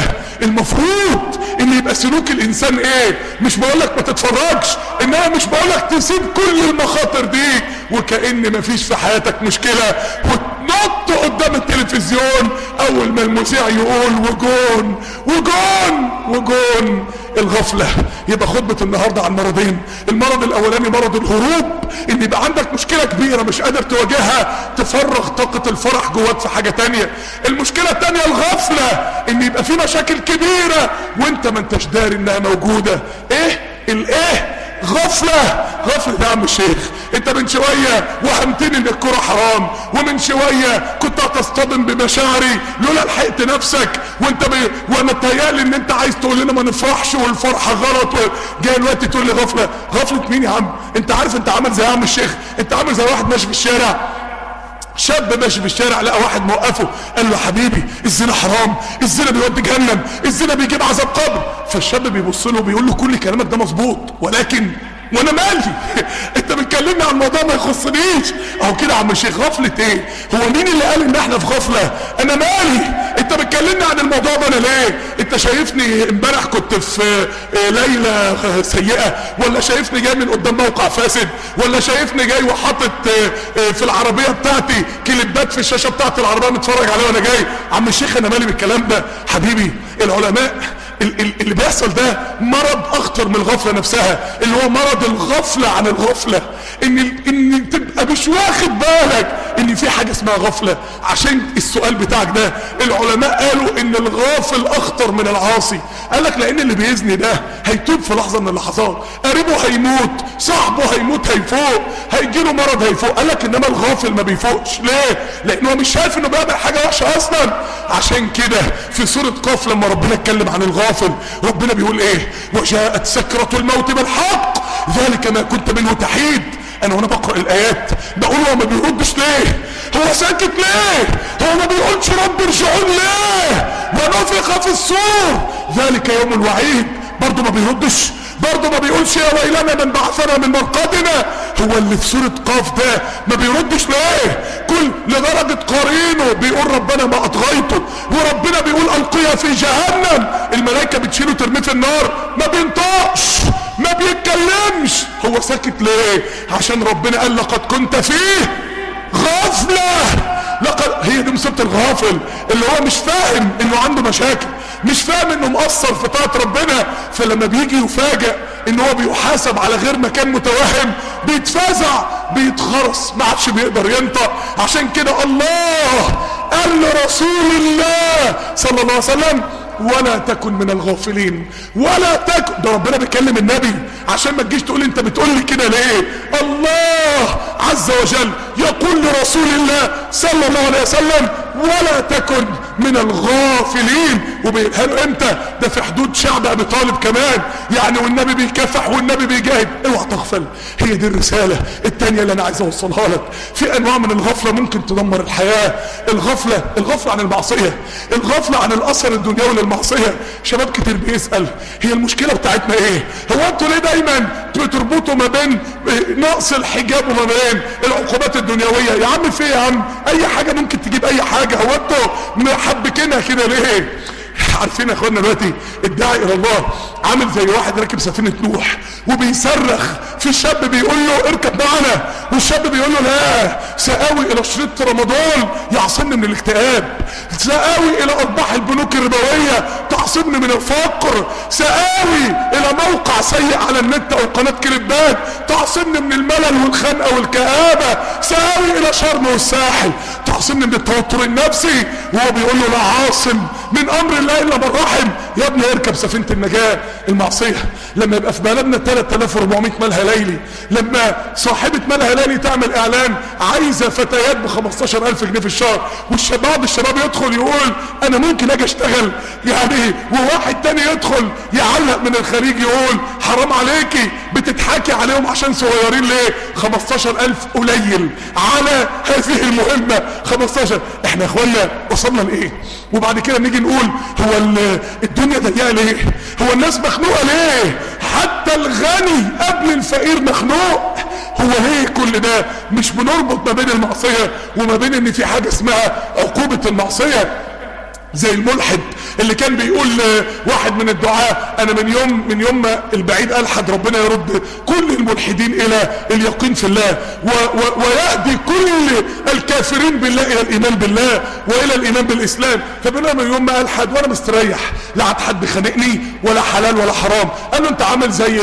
المفروض ان يبقى سلوك الانسان ايه؟ مش بقولك ما تتفرجش، انما مش بقولك تسيب كل المخاطر دي وكأن مفيش في حياتك مشكلة وتنط حطه قدام التلفزيون، اول ما المذيع يقول وجون وجون وجون الغفلة. يبقى خطبة النهاردة عن مرضين. المرض الاولاني مرض الهروب، ان يبقى عندك مشكلة كبيرة مش قادر تواجهها، تفرغ طاقة الفرح جواك في حاجة تانية. المشكلة التانية الغفلة، ان يبقى في مشاكل كبيرة وانت ما انتش داري انها موجودة. ايه الايه؟ غفلة. غفلة يا عم الشيخ، انت من شوية وهمتني ان الكرة حرام، ومن شوية كنت هتصطدم بمشاعري لولا لحقت نفسك، وانا اتهيألي ان انت عايز تقول لنا ما نفرحش والفرحة غلط، جاي الوقت تقول لي غفلة. غفلة مين يا عم؟ انت عارف انت عامل زي يا عم الشيخ، انت عامل زي واحد ماشي في الشارع، شاب ماشي في الشارع لقى واحد موقفه قال له حبيبي الزنا حرام، الزنا بيودي جهنم، الزنا بيجيب عذاب قبر. فالشاب بيبص له وبيقول له كل كلامك ده مظبوط، ولكن وانا مالي؟ انت بتكلمني عن موضوع ما يخصنيش. اهو كده يا عم الشيخ. غفلة ايه؟ هو مين اللي قال ان احنا في غفلة؟ انا مالي؟ انت بتكلمني عن الموضوع ده انا ليه؟ انت شايفني امبارح كنت في ليلة سيئة، ولا شايفني جاي من قدام موقع فاسد، ولا شايفني جاي وحاطط في العربية بتاعتي كليبات في الشاشة بتاعت العربية متفرج عليها وانا جاي؟ عم الشيخ انا مالي بالكلام ده؟ حبيبي العلماء اللي بيحصل ده مرض اخطر من الغفلة نفسها، اللي هو مرض الغفلة عن الغفلة. ان تبقى مش واخد بالك ان في حاجة اسمها غفلة. عشان السؤال بتاعك ده العلماء قالوا ان الغافل اخطر من العاصي. قالك لان اللي بيزني ده هيتوب في لحظة من اللحظات، قريبه هيموت، صاحبه هيموت هيفوق، هيجيله مرض هيفوق. قالك انما الغافل ما بيفوقش. ليه؟ لانه مش شايف انه بيعمل حاجة وحشة اصلا. عشان كده في سورة قاف لما ربنا اتكلم عن الغافل ربنا بيقول ايه؟ وجاءت سكرة الموت بالحق ذلك ما كنت منه تحيد. انا وانا بقرأ الايات بقول هو ما بيردش ليه؟ هو ساكت ليه؟ هو ما بيقولش رب ارجعون ليه؟ ونفخ في الصور ذلك يوم الوعيد. برضه ما بيردش، برضه ما بيقولش يا ويلنا من بعثنا من مرقدنا. هو اللي في سورة قاف ده ما بيردش ليه؟ كل لدرجة قرينه بيقول ربنا ما اطغيته، وربنا بيقول القيا في جهنم، الملائكة بتشيله ترميه في النار، ما بينطقش ما بيتكلمش. هو ساكت ليه؟ عشان ربنا قال لقد كنت فيه غفلة. هي دي مصيبة الغافل، اللي هو مش فاهم انه عنده مشاكل، مش فاهم انه مقصر في طاعة ربنا، فلما بيجي يفاجئ ان هو بيحاسب على غير ما كان متوهم بيتفزع بيتخرس، ما عادش بيقدر ينطق. عشان كده الله قال لرسول الله صلى الله عليه وسلم ولا تكن من الغافلين. ولا تكن، ده ربنا بيكلم النبي عشان ما تجيش تقول انت بتقول لي كده ليه. الله عز وجل يقول لرسول الله صلى الله عليه وسلم ولا تكن من الغافلين. وبيقولها له امتى؟ ده في حدود شعب ابي طالب كمان يعني، والنبي بيكافح والنبي بيجاهد. اوعى تغفل. هي دي الرسالة التانية اللي انا عايز اوصلها لك. في انواع من الغفلة ممكن تدمر الحياة. الغفلة عن المعصية، الغفلة عن الاثر الدنيوي للمعصية. شباب كتير بيسأل هي المشكلة بتاعتنا ايه؟ هو انتوا ليه دايما بتربطوا ما بين نقص الحجاب وما بين العقوبات الدنيوية؟ يا عم في يا عم اي حاجة ممكن تجيب اي حاجة، هو انتوا محبكينها كده ليه؟ عارفين يا اخوانا دلوقتي الداعي الى الله عامل زي واحد راكب سفينة نوح وبيصرخ في شاب بيقول له اركب معنا، والشاب بيقول له لا، سآوي الى شريط رمضان يعصمني من الاكتئاب، سآوي الى ارباح البنوك الربوية تعصمني من الفقر، سآوي الى موقع سيء على النت او قناة كليبات تعصمني من الملل والخنقة والكآبة، سآوي الى شرم والساحل تعصمني من التوتر النفسي. وهو بيقول له لا عاصم من امر الله الا من رحم. يا ابني اركب سفينة النجاة. المعصية لما يبقى في بلدنا 3400 ملهى ليلي، لما صاحبة ملهى ليلي تعمل اعلان عايزة فتيات ب15,000 جنيه في الشهر، بعض الشباب يدخل يقول انا ممكن اجي اشتغل يعني، وواحد تاني يدخل يعلق من الخليج يقول حرام عليكي بتضحكي عليهم عشان صغيرين ليه؟ 15,000 قليل على هذه المهمة. 15. احنا يا اخوانا وصلنا لايه؟ وبعد كده نيجي نقول هو الدنيا ضيقه ليه؟ هو الناس مخنوقه ليه؟ حتى الغني قبل الفقير مخنوق. هو ليه كل ده؟ مش بنربط ما بين المعصيه وما بين ان في حاجه اسمها عقوبه المعصيه. زي الملحد اللي كان بيقول واحد من الدعاة: انا من يوم ما البعيد الحد ربنا يرد كل الملحدين الى اليقين في الله ويهدي كل الكافرين بالله الى الايمان بالله والى الايمان بالاسلام. فبيقول من يوم ما الحد وانا مستريح، لا عاد حد خانقني ولا حلال ولا حرام. قال له: انت عامل زي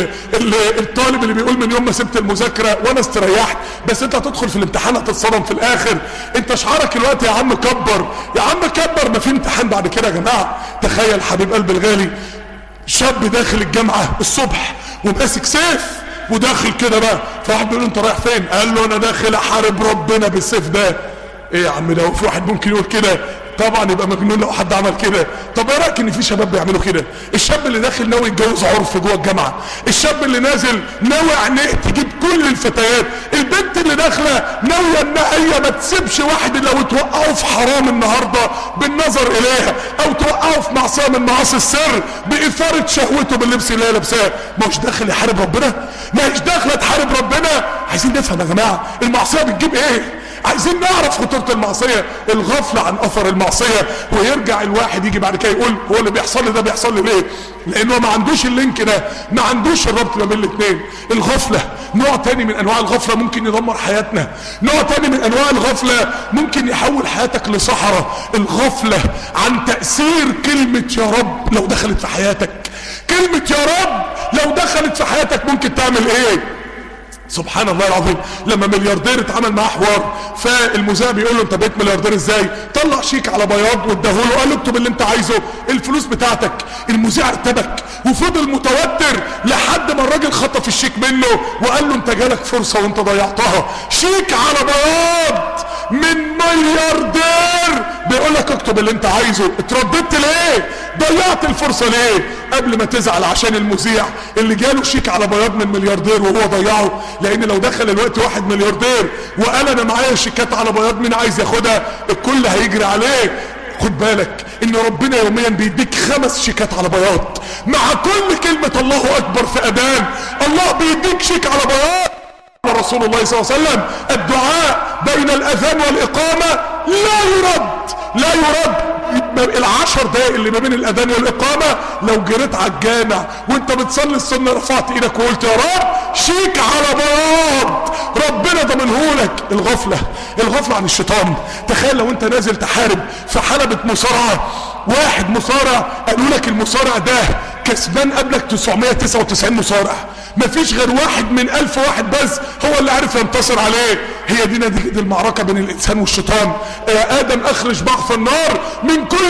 الطالب اللي بيقول من يوم ما سبت المذاكره وانا استريحت، بس انت هتدخل في الامتحان هتتصدم في الاخر. انت شعارك الوقت يا عم كبر، يا عم كبر، ما في امتحان بعد كده يا جماعه. تخيل حبيب قلبي الغالي، شاب داخل الجامعه الصبح وماسك سيف وداخل كده بقى، فواحد بيقول له: انت رايح فين؟ قال له: انا داخل احارب ربنا بالسيف ده. ايه يا عم ده؟ وفي واحد ممكن يقول كده؟ طبعا يبقى مجنون لو حد عمل كده. طب ايه رايك ان في شباب بيعملوا كده؟ الشاب اللي داخل ناوي يتجوز عرف جوه الجامعه، الشاب اللي نازل ناوي عينيه تجيب كل الفتيات، البنت اللي داخله ناويه ان هي ما تسيبش واحد لو توقعه في حرام النهارده بالنظر اليها، او توقعه في معصيه من معاصي السر باثاره شهوته باللبس اللي هي لابساه. ما هوش داخل يحارب ربنا، ما هيش داخله تحارب ربنا. عايزين نفهم يا جماعه المعصيه بتجيب ايه؟ عايزين نعرف خطورة المعصية، الغفلة عن اثر المعصية. ويرجع الواحد يجي بعد كده يقول: هو اللي بيحصل لي ده بيحصل لي ليه؟ لانه ما عندوش اللينك ده، ما عندوش الربط ما بين الاثنين. الغفلة نوع تاني من انواع الغفلة ممكن يدمر حياتنا، نوع تاني من انواع الغفلة ممكن يحول حياتك لصحراء. الغفلة عن تأثير كلمة يا رب لو دخلت في حياتك. كلمة يا رب لو دخلت في حياتك ممكن تعمل ايه؟ سبحان الله العظيم. لما ملياردير اتعمل معاه حوار، فالمذيع بيقول له: انت بقيت ملياردير ازاي؟ طلع شيك على بياض واداهوله، قال له: اكتب اللي انت عايزه، الفلوس بتاعتك. المذيع ارتبك وفضل متوتر لحد ما الراجل خطف الشيك منه وقال له: انت جالك فرصه وانت ضيعتها. شيك على بياض من ملياردير بيقول لك اكتب اللي انت عايزه. اترددت ليه؟ ضيعت الفرصه ليه؟ قبل ما تزعل عشان المذيع اللي جاله شيك على بياض من ملياردير وهو ضيعه. لان لو دخل الوقت واحد ملياردير وقال: انا معايا شيكات على بياض مين عايز ياخدها؟ الكل هيجري عليه. خد بالك ان ربنا يوميا بيديك 5 شيكات على بياض مع كل كلمة الله اكبر في اذان. الله بيديك شيك على بياض. رسول الله صلى الله عليه وسلم: الدعاء بين الاذان والاقامة لا يرد، لا يرد. ال10 دقايق اللي ما بين الاذان والاقامه لو جريت على الجامع وانت بتصلي السنه رفعت ايدك وقلت يا رب، شيك على بياض ربنا ضمنهولك. الغفله عن الشيطان. تخيل لو انت نازل تحارب في حلبة مصارعه، واحد مصارع قالوا لك المصارع ده كسبان قبلك 999 مصارع، مفيش غير واحد من 1000 واحد بس هو اللي عارف ينتصر عليه. هي دي نتيجة المعركة بين الانسان والشيطان. يا ادم اخرج بعض النار من كل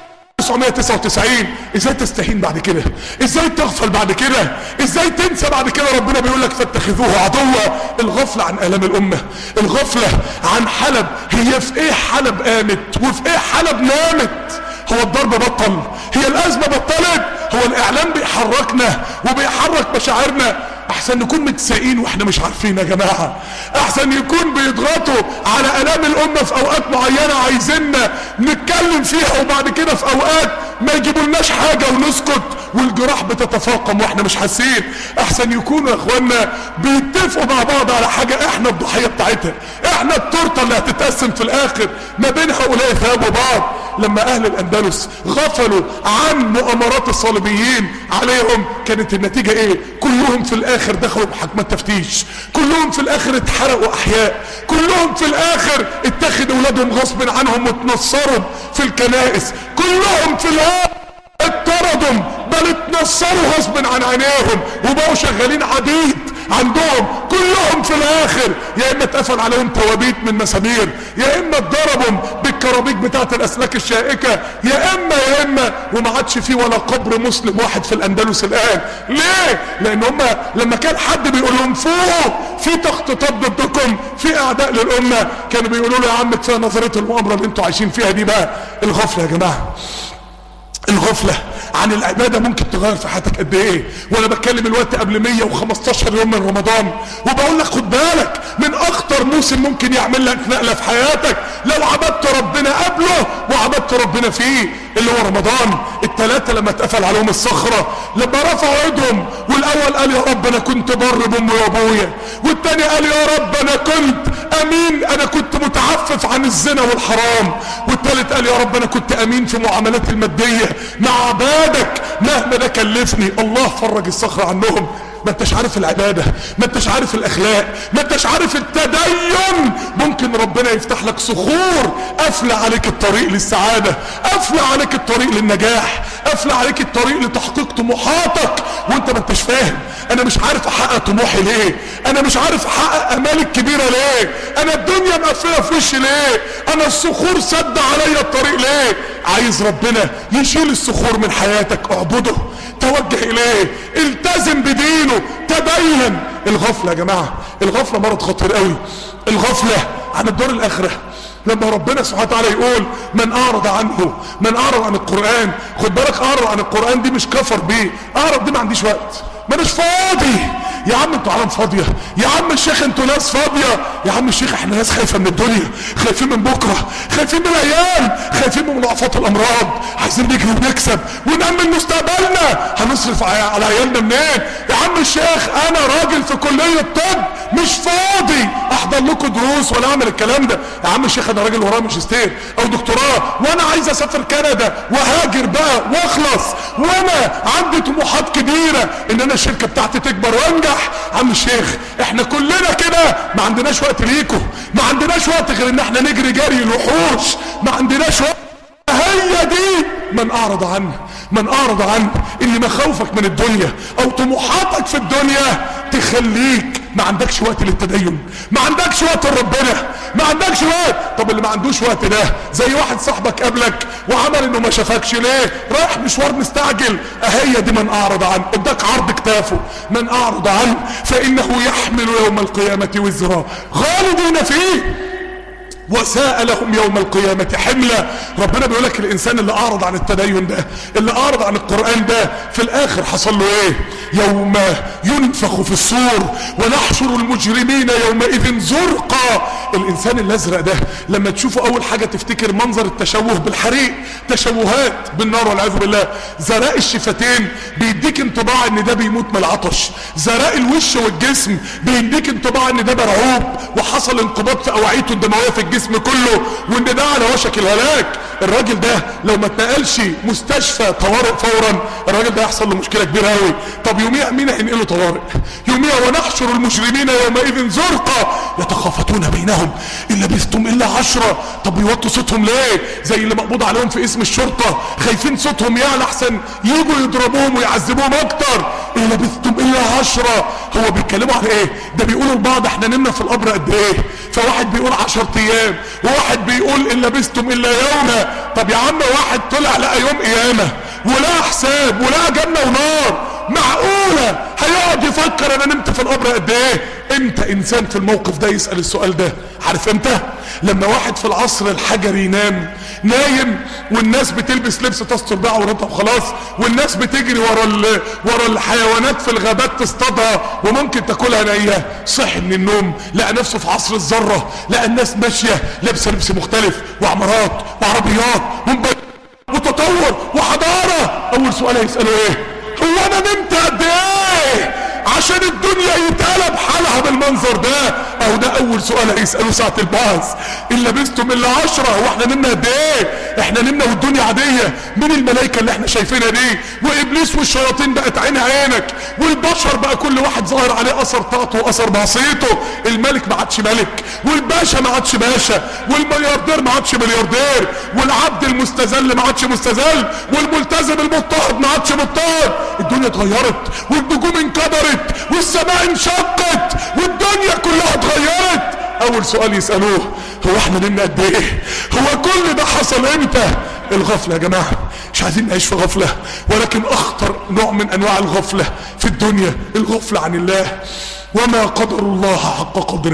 999. ازاي تستهين بعد كده؟ ازاي تغفل بعد كده؟ ازاي تنسى بعد كده؟ ربنا بيقول لك: فاتخذوه عدوا. الغفلة عن آلام الامة، الغفلة عن حلب. هي في ايه حلب قامت وفي ايه حلب نامت؟ هو الضرب بطل؟ هي الازمة بطلت؟ هو الاعلام بيحركنا وبيحرك مشاعرنا؟ احسن نكون متسائين واحنا مش عارفين يا جماعة. احسن يكون بيضغطوا على الام الامة في اوقات معينة عايزيننا نتكلم فيها، وبعد كده في اوقات ما يجيبولناش حاجة ونسكت والجراح بتتفاقم واحنا مش حاسين. احسن يكونوا يا اخوانا بيتفقوا مع بعض على حاجة احنا الضحية بتاعتها، احنا التورته اللي هتتقسم في الاخر ما بين هؤلاء ثواب بعض. لما اهل الاندلس غفلوا عن مؤامرات الصليبيين عليهم كانت النتيجة ايه؟ كلهم في الاخر دخلوا بحكمات تفتيش، كلهم في الاخر اتحرقوا احياء، كلهم في الاخر اتخذوا اولادهم غصب عنهم واتنصروا في الكنائس، كلهم في الاخر اتطردوا بل اتنصروا غصب عن عينيهم وبقوا شغالين عبيد عندهم. كلهم في الاخر يا اما اتقفل عليهم توابيت من مسامير، يا اما اتضربوا بالكرابيك بتاعت الاسلاك الشائكه، يا اما وما عادش فيه ولا قبر مسلم واحد في الاندلس الان. ليه؟ لان هم لما كان حد بيقول لهم فوق في تخطيطات ضدكم، في اعداء للامه، كانوا بيقولوا له: يا عم كفايه نظريه المؤامره اللي انتوا عايشين فيها دي بقى. الغفله يا جماعه، الغفلة عن العبادة ممكن تغير في حياتك قد ايه. وانا بتكلم الوقت قبل 115 يوم من رمضان وبقول لك خد بالك من اخطر موسم ممكن يعمل لك نقلة في حياتك لو عبدت ربنا قبله وعبدت ربنا فيه، اللي هو رمضان. الثلاثة لما اتقفل عليهم الصخرة، لما رفعوا ايدهم، والاول قال: يا رب انا كنت بر بامي وابويا، والتاني قال: يا رب انا كنت امين انا كنت متعفف عن الزنا والحرام. والتالت قال يا رب انا كنت امين في معاملاتي المادية مع عبادك مهما ده كلفني. الله فرج الصخر عنهم. ما انتش عارف العبادة، ما انتش عارف الاخلاق، ما انتش عارف التدين. ممكن ربنا يفتح لك صخور قافله عليك الطريق للسعادة، قافله عليك الطريق للنجاح، قافله عليك الطريق لتحقيق طموحاتك وانت ما انتش فاهم. انا مش عارف احقق طموحي ليه، انا مش عارف احقق امالي الكبيرة ليه، انا الدنيا مقفله في وشي ليه، انا الصخور سد عليا الطريق ليه. عايز ربنا يشيل الصخور من حياتك، اعبده، توجه اليه، التزم بدينه، تبين. الغفلة يا جماعة، الغفلة مرض خطير قوي. الغفلة عن الدار الاخرة. لما ربنا سبحانه وتعالى يقول من اعرض عنه، من اعرض عن القرآن، خد بالك اعرض عن القرآن دي مش كفر بيه، اعرض دي ما عنديش وقت، ما اناش فاضي. يا عم انتوا عالم فاضية، يا عم الشيخ انتوا ناس فاضية، يا عم الشيخ احنا ناس خايفة من الدنيا، خايفين من بكرة، خايفين من الايام، خايفين من مضاعفات الامراض، عايزين نجري ونكسب ونأمن مستقبلنا، هنصرف على عيالنا منين؟ يا عم الشيخ انا راجل في كلية طب مش فاضي احضر لكم دروس ولا اعمل الكلام ده. يا عم الشيخ انا راجل ورايا ماجستير او دكتوراه وانا عايز اسافر كندا وهاجر بقى واخلص، وانا عندي طموحات كبيرة ان انا الشركة بتاعتي تكبر وانجح. عم الشيخ احنا كلنا كده ما عندناش وقت ليكم، ما عندناش وقت غير ان احنا نجري جري الوحوش، ما عندناش وقت. هي دي من اعرض عنه، من اعرض عنه اللي مخاوفك من الدنيا او طموحاتك في الدنيا تخليك ما عندكش وقت للتدين، ما عندكش وقت لربنا، ما عندكش وقت. طب اللي ما عندوش وقت ده زي واحد صاحبك قابلك وعمل انه ما شافكش ليه، رايح مشوار مستعجل، اهي دي من اعرض عنه، اداك عرض كتافه. من اعرض عنه فانه يحمل يوم القيامة وزرا خالدين فيه وساء لهم يوم القيامة حملة. ربنا بيقول لك الانسان اللي اعرض عن التدين ده، اللي اعرض عن القرآن ده، في الاخر حصل له ايه؟ يوم ينفخ في الصور ونحشر المجرمين يومئذ زرقا. الانسان الازرق ده لما تشوفه اول حاجة تفتكر منظر التشوه بالحريق، تشوهات بالنار والعياذ بالله. زراء الشفتين بيديك انطباع ان ده بيموت من العطش، زراء الوش والجسم بيديك انطباع ان ده مرعوب وحصل انقباض في اوعيته الدموية في الجسم كله وان ده على وشك الهلاك. الراجل ده لو ما اتنقلش مستشفى طوارئ فورا الراجل ده يحصل له مشكلة كبيرة قوي. طب يوميها مين هينقله طوارئ؟ يوميها ونحشر المجرمين يومئذ زرقا يتخافتون بينهم ان لبثتم الا 10. طب بيوطوا صوتهم ليه؟ زي اللي مقبوض عليهم في اسم الشرطة، خايفين صوتهم يعلى احسن يجوا يضربوهم ويعذبوهم اكتر. ان لبثتم الا 10. هو بيتكلموا عن ايه؟ ده بيقولوا لبعض احنا نمنا في القبر قد ايه؟ فواحد بيقول 10 ايام وواحد بيقول ان لبثتم الا يوما. طب يا عم واحد طلع لقى يوم قيامة ولا حساب ولا جنة ونار، معقولة هيقعد يفكر انا نمت في القبر قد ايه؟ امتى انسان في الموقف ده يسأل السؤال ده؟ عارف امتى؟ لما واحد في العصر الحجري نايم والناس بتلبس لبس تستر بقى عورتها وخلاص، والناس بتجري ورا الحيوانات في الغابات تصطادها وممكن تاكلها نية. صحي من النوم لقى نفسه في عصر الذرة، لقى الناس ماشية لابسه لبس مختلف وعمارات وعربيات وتطور وحضارة. اول سؤال هيسأله ايه؟ هو انا نمت قد ايه عشان الدنيا يتقلب حالها بالمنظر ده؟ اهو ده اول سؤال هيسأله ساعة البعث. ان لبثتم الا 10. هو احنا نمنا قد ايه؟ احنا نمنا والدنيا عادية. من الملائكة اللي احنا شايفينها دي وابليس والشياطين بقت عينها عينك، والبشر بقى كل واحد ظاهر عليه اثر طاعته واثر معصيته. الملك ما عادش ملك، والباشا ما عادش باشا، والملياردير ما عادش ملياردير، والعبد المستذل ما عادش مستذل، والملتزم المضطهد ما عادش مضطهد. الدنيا اتغيرت والنجوم انكدرت والسماء انشقت والدنيا كلها اتغيرت. اول سؤال يسألوه هو احنا نمنا قد ايه؟ هو كل ده حصل امتى؟ الغفلة يا جماعة. مش عايزين نعيش في غفلة، ولكن اخطر نوع من انواع الغفلة في الدنيا الغفلة عن الله. وما قدر الله حق قدره.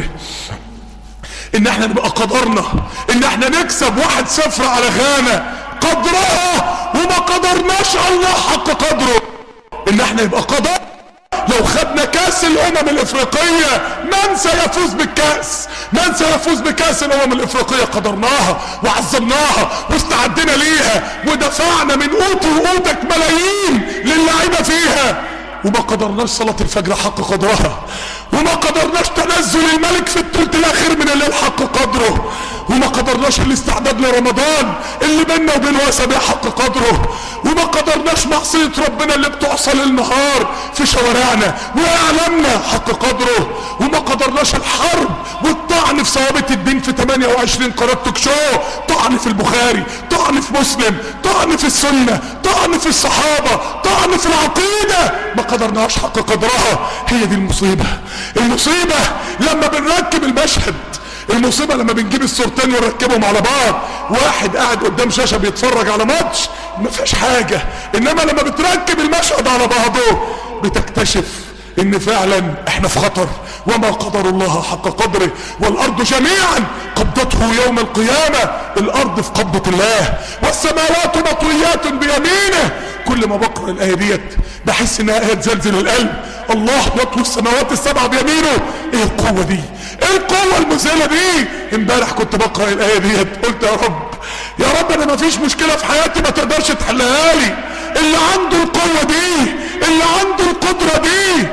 ان احنا نبقى قدرنا ان احنا نكسب 1-0 على غانا قدرها، وما قدرناش الله حق قدره. ان احنا يبقى قدر لو خدنا كاس الامم الافريقية من سيفوز بالكاس؟ من سيفوز بكاس الامم الافريقية؟ قدرناها وعظمناها واستعدنا ليها ودفعنا من قوت وقوتك ملايين للاعيبة فيها. وما قدرناش صلاة الفجر حق قدرها، وما قدرناش تنزل الملك في الثلث الاخير من الليل حق قدره، وما قدرناش الاستعداد لرمضان اللي بيننا وبينه اسابيع حق قدره، وما قدرناش معصية ربنا اللي بتحصل النهار في شوارعنا واعلامنا حق قدره، وما قدرناش الحرب والطعن في ثوابت الدين في 28 قناة توك شو، طعن في البخاري، طعن في مسلم، طعن في السنة، طعن في الصحابة، طعن في العقيدة، ما قدرناش حق قدرها. هي دي المصيبة. المصيبة لما بنركب المشهد، المصيبة لما بنجيب الصورتين ونركبهم على بعض، واحد قاعد قدام شاشة بيتفرج على ماتش ما فيهاش حاجة، انما لما بتركب المشهد على بعضه بتكتشف ان فعلا احنا في خطر. وما قدر الله حق قدره، والارض جميعا قبضته يوم القيامة. الارض في قبضة الله، والسماوات مطويات بيمينه. كل ما بقرأ الآية ديت بحس انها آية تزلزل القلب. الله يطوي السماوات السبع بيمينه. ايه القوة دي؟ ايه القوة المذهلة دي؟ امبارح كنت بقرأ الآية ديت قلت يا رب انا ما فيش مشكلة في حياتي ما تقدرش تحلها لي. اللي عنده القوة دي، اللي عنده القدرة دي،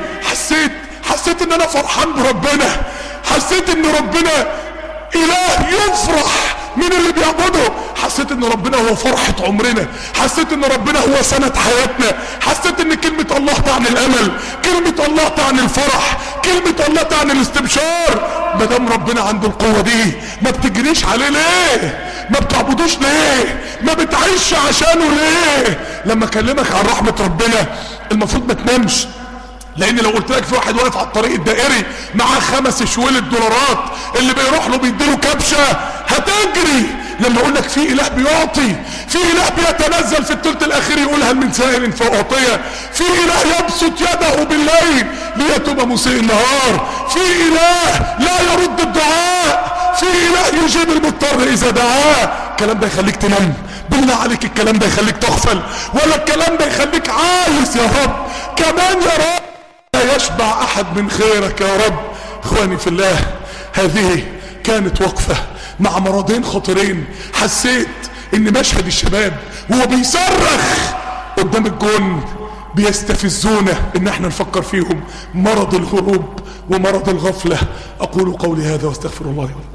حسيت ان انا فرحان بربنا، حسيت ان ربنا اله يفرح من اللي بيعبده، حسيت ان ربنا هو فرحة عمرنا، حسيت ان ربنا هو سنة حياتنا، حسيت ان كلمة الله تعني الامل، كلمة الله تعني الفرح، كلمة الله تعني الاستبشار. مادام ربنا عنده القوة دي ما بتجريش عليه ليه؟ ما بتعبدوش ليه؟ ما بتعيش عشانه ليه؟ لما اكلمك عن رحمة ربنا المفروض ما تنامش، لان لو قلت لك في واحد واقف على الطريق الدائري معاه 5 شويلة دولارات اللي بيروح له بيديله كبشة هتجري. لما اقول لك في اله بيعطي، في اله بيتنزل في الثلث الاخير يقول هل من سائل فاعطيه، في اله يبسط يده بالليل ليتوب مسيء النهار، في اله لا يرد الدعاء، في اله يجيب المضطر اذا دعاه. الكلام ده يخليك تنام؟ بالله عليك الكلام ده يخليك تغفل؟ ولا الكلام ده يخليك عايز يا رب كمان يا رب؟ لا يشبع احد من خيرك يا رب. اخواني في الله، هذه كانت وقفة مع مرضين خطيرين. حسيت ان مشهد الشباب وهو بيصرخ قدام الجون بيستفزونا ان احنا نفكر فيهم، مرض الهروب ومرض الغفلة. اقول قولي هذا واستغفر الله لي.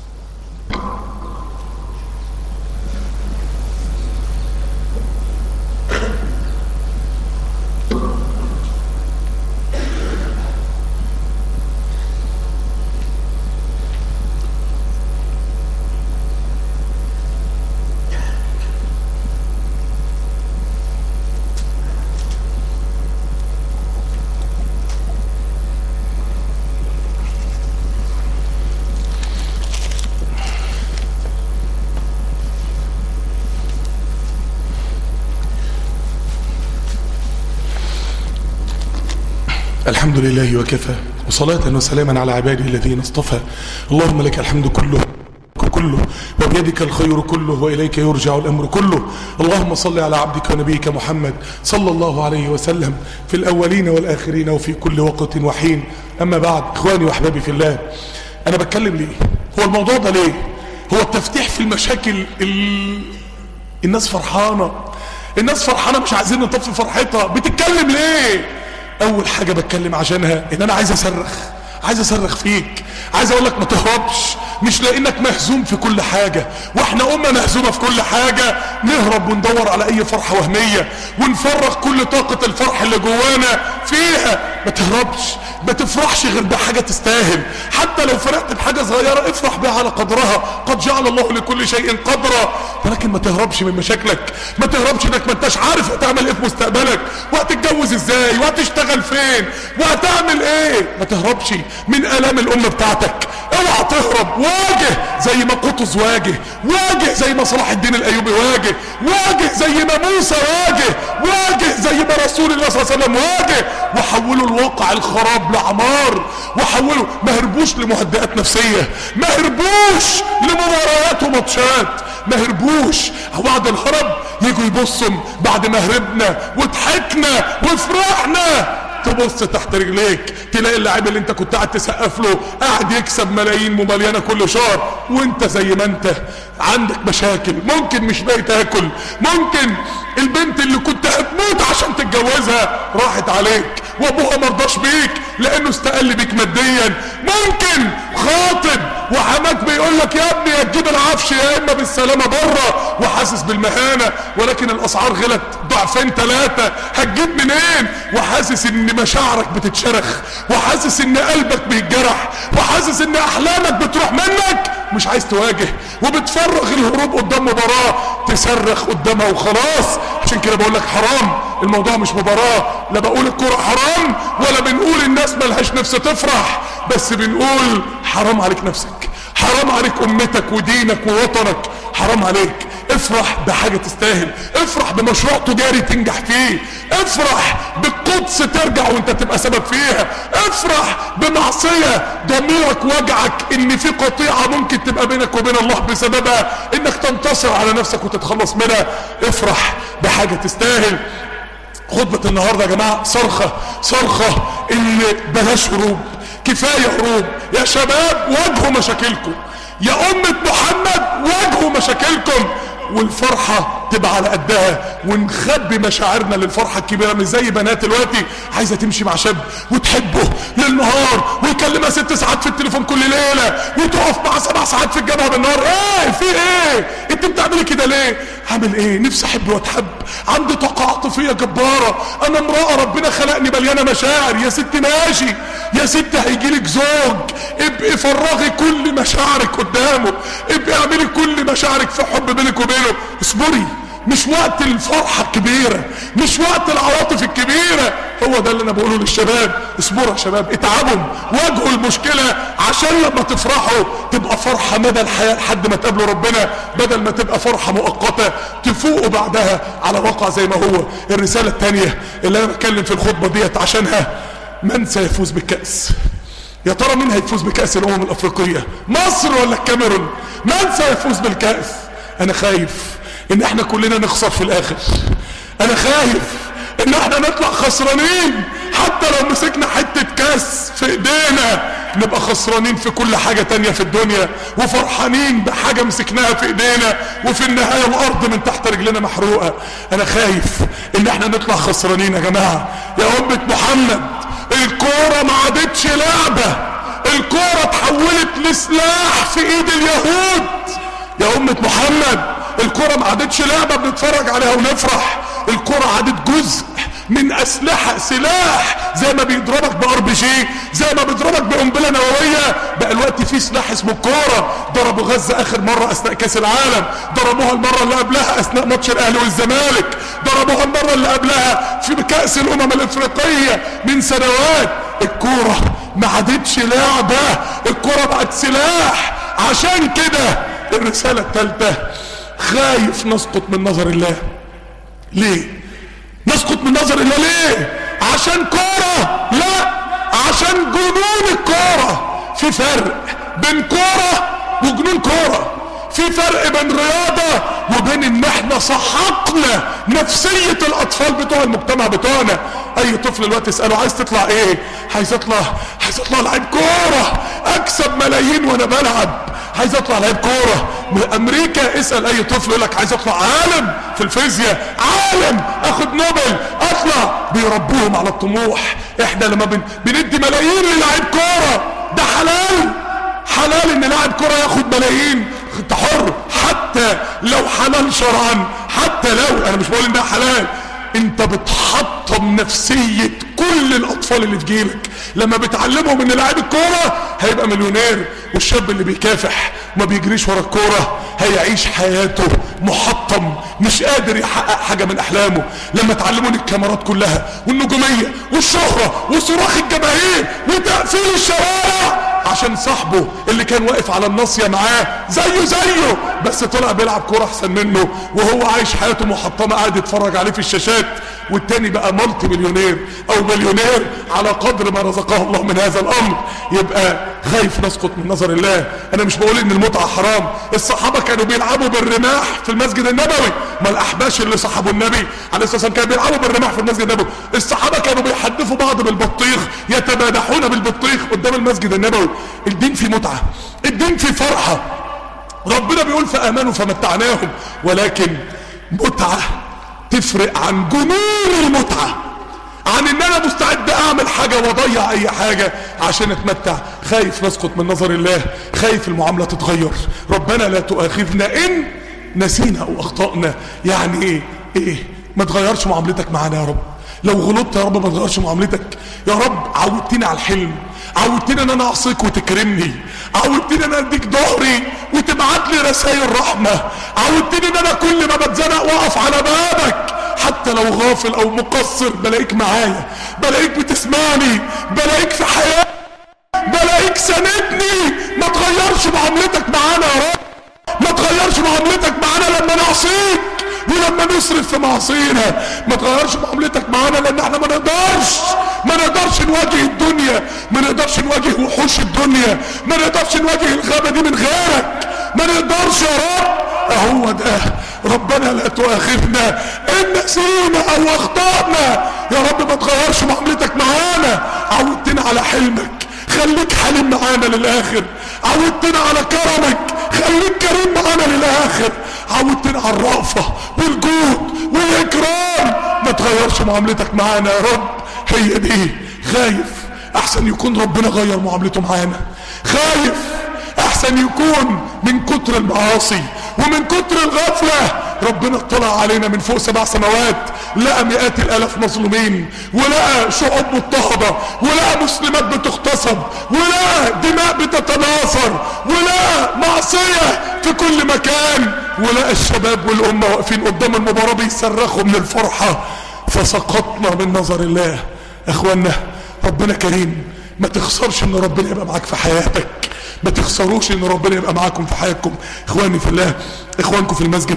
الحمد لله وكفى، وصلاة وسلاما على عباده الذين اصطفى. اللهم لك الحمد كله وبيدك الخير كله وإليك يرجع الأمر كله. اللهم صل على عبدك ونبيك محمد صلى الله عليه وسلم في الأولين والآخرين وفي كل وقت وحين. أما بعد، إخواني وأحبابي في الله، أنا بتكلم ليه؟ هو الموضوع ده ليه؟ هو التفتيح في المشاكل. الناس فرحانة، الناس فرحانة، مش عايزين نطفي فرحتها. بتتكلم ليه؟ اول حاجة بتكلم عشانها ان انا عايز اصرخ فيك، عايز اقول لك ما تهربش، مش لانك مهزوم في كل حاجة، واحنا امة مهزومة في كل حاجة، نهرب وندور على اي فرحة وهمية ونفرغ كل طاقة الفرح اللي جوانا فيها. ما تهربش، ما تفرحش غير بحاجة تستاهل. حتى لو فرحت بحاجة صغيرة افرح بها على قدرها، قد جعل الله لكل شيء قدرا. ولكن ما تهربش من مشاكلك، ما تهربش انك ما انتش عارف هتعمل ايه في مستقبلك، وهتتجوز ازاي، وهتشتغل فين، وهتعمل ايه. ما تهربش من الام الامة بتاعتك، اوعى تهرب. واجه زي ما قطز واجه زي ما صلاح الدين الايوبي واجه زي ما موسى واجه زي ما رسول الله صلى الله عليه وسلم واجه، وحولوا الواقع الخراب لعمار، وحولوا. ما هربوش لمهدئات نفسية، ما هربوش لمباريات وماتشات، ما هربوش. بعد الهرب يجوا يبصوا بعد ما هربنا وضحكنا وفرحنا، طب تبص تحت رجليك تلاقي اللاعب اللي انت كنت قاعد تسقف له قاعد يكسب ملايين ومليانه كل شهر، وانت زي ما انت عندك مشاكل. ممكن مش لاقي تاكل، ممكن البنت اللي كنت هتموت عشان تتجوزها راحت عليك وابوها مرضاش بيك لانه استقل بيك ماديا. ممكن خاطب وحماك بيقول لك يا ابني يا تجيب العفش يا اما بالسلامه بره، وحاسس بالمهانه ولكن الاسعار غلت ضعفين ثلاثه، هتجيب منين؟ وحاسس ان مشاعرك بتتشرخ، وحاسس ان قلبك بيتجرح، وحاسس ان احلامك بتروح منك، مش عايز تواجه وبتفرغ الهروب قدام مباراه تصرخ قدامها وخلاص. عشان كده بقول لك حرام، الموضوع مش مباراه، لا بقول الكوره حرام ولا بنقول الناس ملهاش نفس تفرح، بس بنقول حرام عليك نفسك، حرام عليك امتك ودينك ووطنك، حرام عليك. افرح بحاجة تستاهل، افرح بمشروع تجاري تنجح فيه، افرح بالقدس ترجع وانت تبقى سبب فيها، افرح بمعصية ضميرك وجعك ان في قطيعة ممكن تبقى بينك وبين الله بسببها انك تنتصر على نفسك وتتخلص منها. افرح بحاجة تستاهل. خطبة النهاردة يا جماعة صرخة اللي بلاش هروب، كفاية هروب يا شباب، واجهوا مشاكلكم يا أمة محمد، واجهوا مشاكلكم والفرحة تبقى على قدها، ونخبي مشاعرنا للفرحة الكبيرة. مش زي بنات دلوقتي عايزة تمشي مع شاب وتحبه للنهار ويكلمها 6 ساعات في التليفون كل ليلة وتقف مع 7 ساعات في الجامعة بالنهار. ايه في ايه؟ انت بتعملي كده ليه؟ عامل ايه؟ نفسي احب واتحب، عندي طاقة عاطفية جبارة، انا امرأة ربنا خلقني مليانة مشاعر. يا ست ماشي، يا ست هيجيلك زوج، ابقي فرغي كل مشاعرك قدامه، ابقي اعملي كل مشاعرك في حب بينك وبينه. اصبري، مش وقت الفرحة الكبيرة، مش وقت العواطف الكبيرة. هو ده اللي انا بقوله للشباب، اصبروا يا شباب، اتعبوا، واجهوا المشكلة عشان لما تفرحوا تبقى فرحة مدى الحياة لحد ما تقابلوا ربنا، بدل ما تبقى فرحة مؤقتة تفوقوا بعدها على واقع زي ما هو. الرسالة الثانية اللي انا بتكلم في الخطبة ديت عشانها، من سيفوز بالكأس؟ يا ترى مين هيفوز بكأس الامم الافريقية، مصر ولا الكاميرون؟ من سيفوز بالكأس؟ انا خايف ان احنا كلنا نخسر في الاخر، انا خايف ان احنا نطلع خسرانين، حتى لو مسكنا حتة كاس في ايدينا نبقى خسرانين في كل حاجة تانية في الدنيا، وفرحانين بحاجة مسكناها في ايدينا وفي النهاية الارض من تحت رجلنا محروقة. انا خايف ان احنا نطلع خسرانين يا جماعة. يا أمة محمد، الكورة ما عادتش لعبة، الكورة اتحولت لسلاح في ايد اليهود. يا أمة محمد، الكرة ما عادتش لعبة بنتفرج عليها ونفرح، الكرة عادت جزء من اسلحة، سلاح زي ما بيضربك بRPG، زي ما بيضربك بقنبلة نووية، بقى الوقت في سلاح اسمه الكورة. ضربوا غزة اخر مرة اثناء كاس العالم، ضربوها المرة اللي قبلها اثناء ماتش الاهلي والزمالك، ضربوها المرة اللي قبلها في كاس الامم الافريقية من سنوات. الكورة ما عادتش لعبة، الكورة بقت سلاح. عشان كده الرسالة الثالثة، خايف نسقط من نظر الله. ليه نسقط من نظر الله؟ ليه؟ عشان كورة؟ لا، عشان جنون الكورة. في فرق بين كورة وجنون كورة، في فرق بين رياضة وبين ان احنا سحقنا نفسية الاطفال بتوع المجتمع بتوعنا. اي طفل دلوقتي اسأله عايز تطلع ايه؟ عايز اطلع لعيب كورة، اكسب ملايين وانا بلعب، عايز اطلع لعيب كورة. من امريكا اسأل اي طفل يقول لك عايز اطلع عالم في الفيزياء، عالم، اخد نوبل، اطلع. بيربوهم على الطموح. احنا لما بندي ملايين للاعب كورة، ده حلال ان لاعب كورة ياخد ملايين؟ انت حر، حتى لو حلال شرعا، حتى لو، انا مش بقول ان ده حلال، انت بتحطم نفسية كل الاطفال اللي في جيلك لما بتعلمهم ان لاعب الكورة هيبقى مليونير، والشاب اللي بيكافح وما بيجريش ورا الكورة هيعيش حياته محطم، مش قادر يحقق حاجة من احلامه. لما تعلمون الكاميرات كلها والنجومية والشهرة وصراخ الجماهير وتقفيل الشوارع عشان صاحبه اللي كان واقف على الناصية معاه زيه بس طلع بيلعب كورة احسن منه، وهو عايش حياته محطمة قاعد يتفرج عليه في الشاشات، والتاني بقى مالتي مليونير او مليونير على قدر ما رزقه الله من هذا الامر. يبقى خايف نسقط من نظر الله. انا مش بقول ان المتعة حرام، الصحابة كانوا بيلعبوا بالرماح في المسجد النبوي، ما الاحباش اللي صحبوا النبي عليه الصلاة والسلام كانوا بيلعبوا بالرماح في المسجد النبوي. الصحابة كانوا بيحدفوا بعض بالبطيخ، يتمادحون بالبطيخ قدام المسجد النبوي. الدين فيه متعة، الدين فيه فرحة. ربنا بيقول فآمنوا فمتعناهم، ولكن متعة تفرق عن جنون المتعة، عن ان انا مستعد اعمل حاجة واضيع اي حاجة عشان اتمتع. خايف نسقط من نظر الله، خايف المعاملة تتغير. ربنا لا تؤاخذنا ان نسينا او اخطأنا. يعني ايه ما تغيرش معاملتك معانا يا رب. لو غلطت يا رب ما تغيرش معاملتك يا رب. عودتني على الحلم، عودتني ان انا اعصيك وتكرمني، عودتني ان انا اديك ظهري وتبعت لي رسائل رحمة، عودتني ان انا كل ما بتزنق واقف على بابك حتى لو غافل او مقصر بلاقيك معايا، بلاقيك بتسمعني، بلاقيك في حياتي، بلاقيك ساندني. ما تغيرش معاملتك معانا يا رب، ما تغيرش معاملتك معانا لما نعصيك ولما نصرف في معصينا. ما تغيرش معاملتك معانا لان احنا ما نقدرش نواجه الدنيا، ما نقدرش نواجه وحوش الدنيا، ما نقدرش نواجه الغابة دي من غيرك، ما نقدرش يا رب. اهو ده ربنا لا تؤاخذنا ان نسينا او اخطأنا. يا رب ما تغيرش معاملتك معانا. عودتنا على حلمك، خليك حليم معانا للاخر. عودتنا على كرمك، خليك كريم معانا للاخر. عودتنا على الرأفة والجود والاكرام. ما تغيرش معاملتك معانا يا رب. هي دي. خايف احسن يكون ربنا غير معاملته معانا، خايف احسن يكون من كتر المعاصي ومن كتر الغفلة ربنا اطلع علينا من فوق 7 سماوات، لقى مئات الالاف مظلومين، ولقى شعوب مضطهدة، ولقى مسلمات بتغتصب، ولقى دماء بتتناثر، ولقى معصية في كل مكان، ولقى الشباب والامة واقفين قدام المباراة بيصرخوا من الفرحة. فسقطنا من نظر الله. اخوانا ربنا كريم، ما تخسرش ان ربنا يبقى معاك في حياتك، ما تخسروش ان ربنا يبقى معاكم في حياتكم. اخواني في الله، اخوانكم في المسجد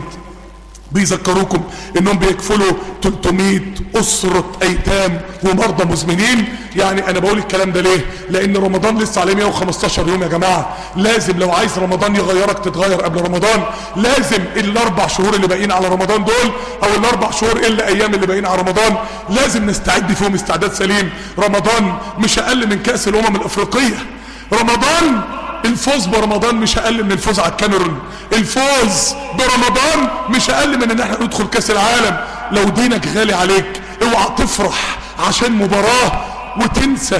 بيذكروكم انهم بيكفلوا 300 اسرة ايتام ومرضى مزمنين. يعني انا بقول الكلام ده ليه؟ لان رمضان لسه عليه 115 يوم يا جماعة. لازم لو عايز رمضان يغيرك تتغير قبل رمضان. لازم ال4 شهور اللي باقيين على رمضان دول، او ال4 شهور الا ايام اللي باقيين على رمضان، لازم نستعد فيهم استعداد سليم. رمضان مش اقل من كأس الامم الافريقية. رمضان الفوز برمضان مش اقل من الفوز على الكاميرون. الفوز برمضان مش اقل من ان احنا ندخل كاس العالم. لو دينك غالي عليك اوعى تفرح عشان مباراة وتنسى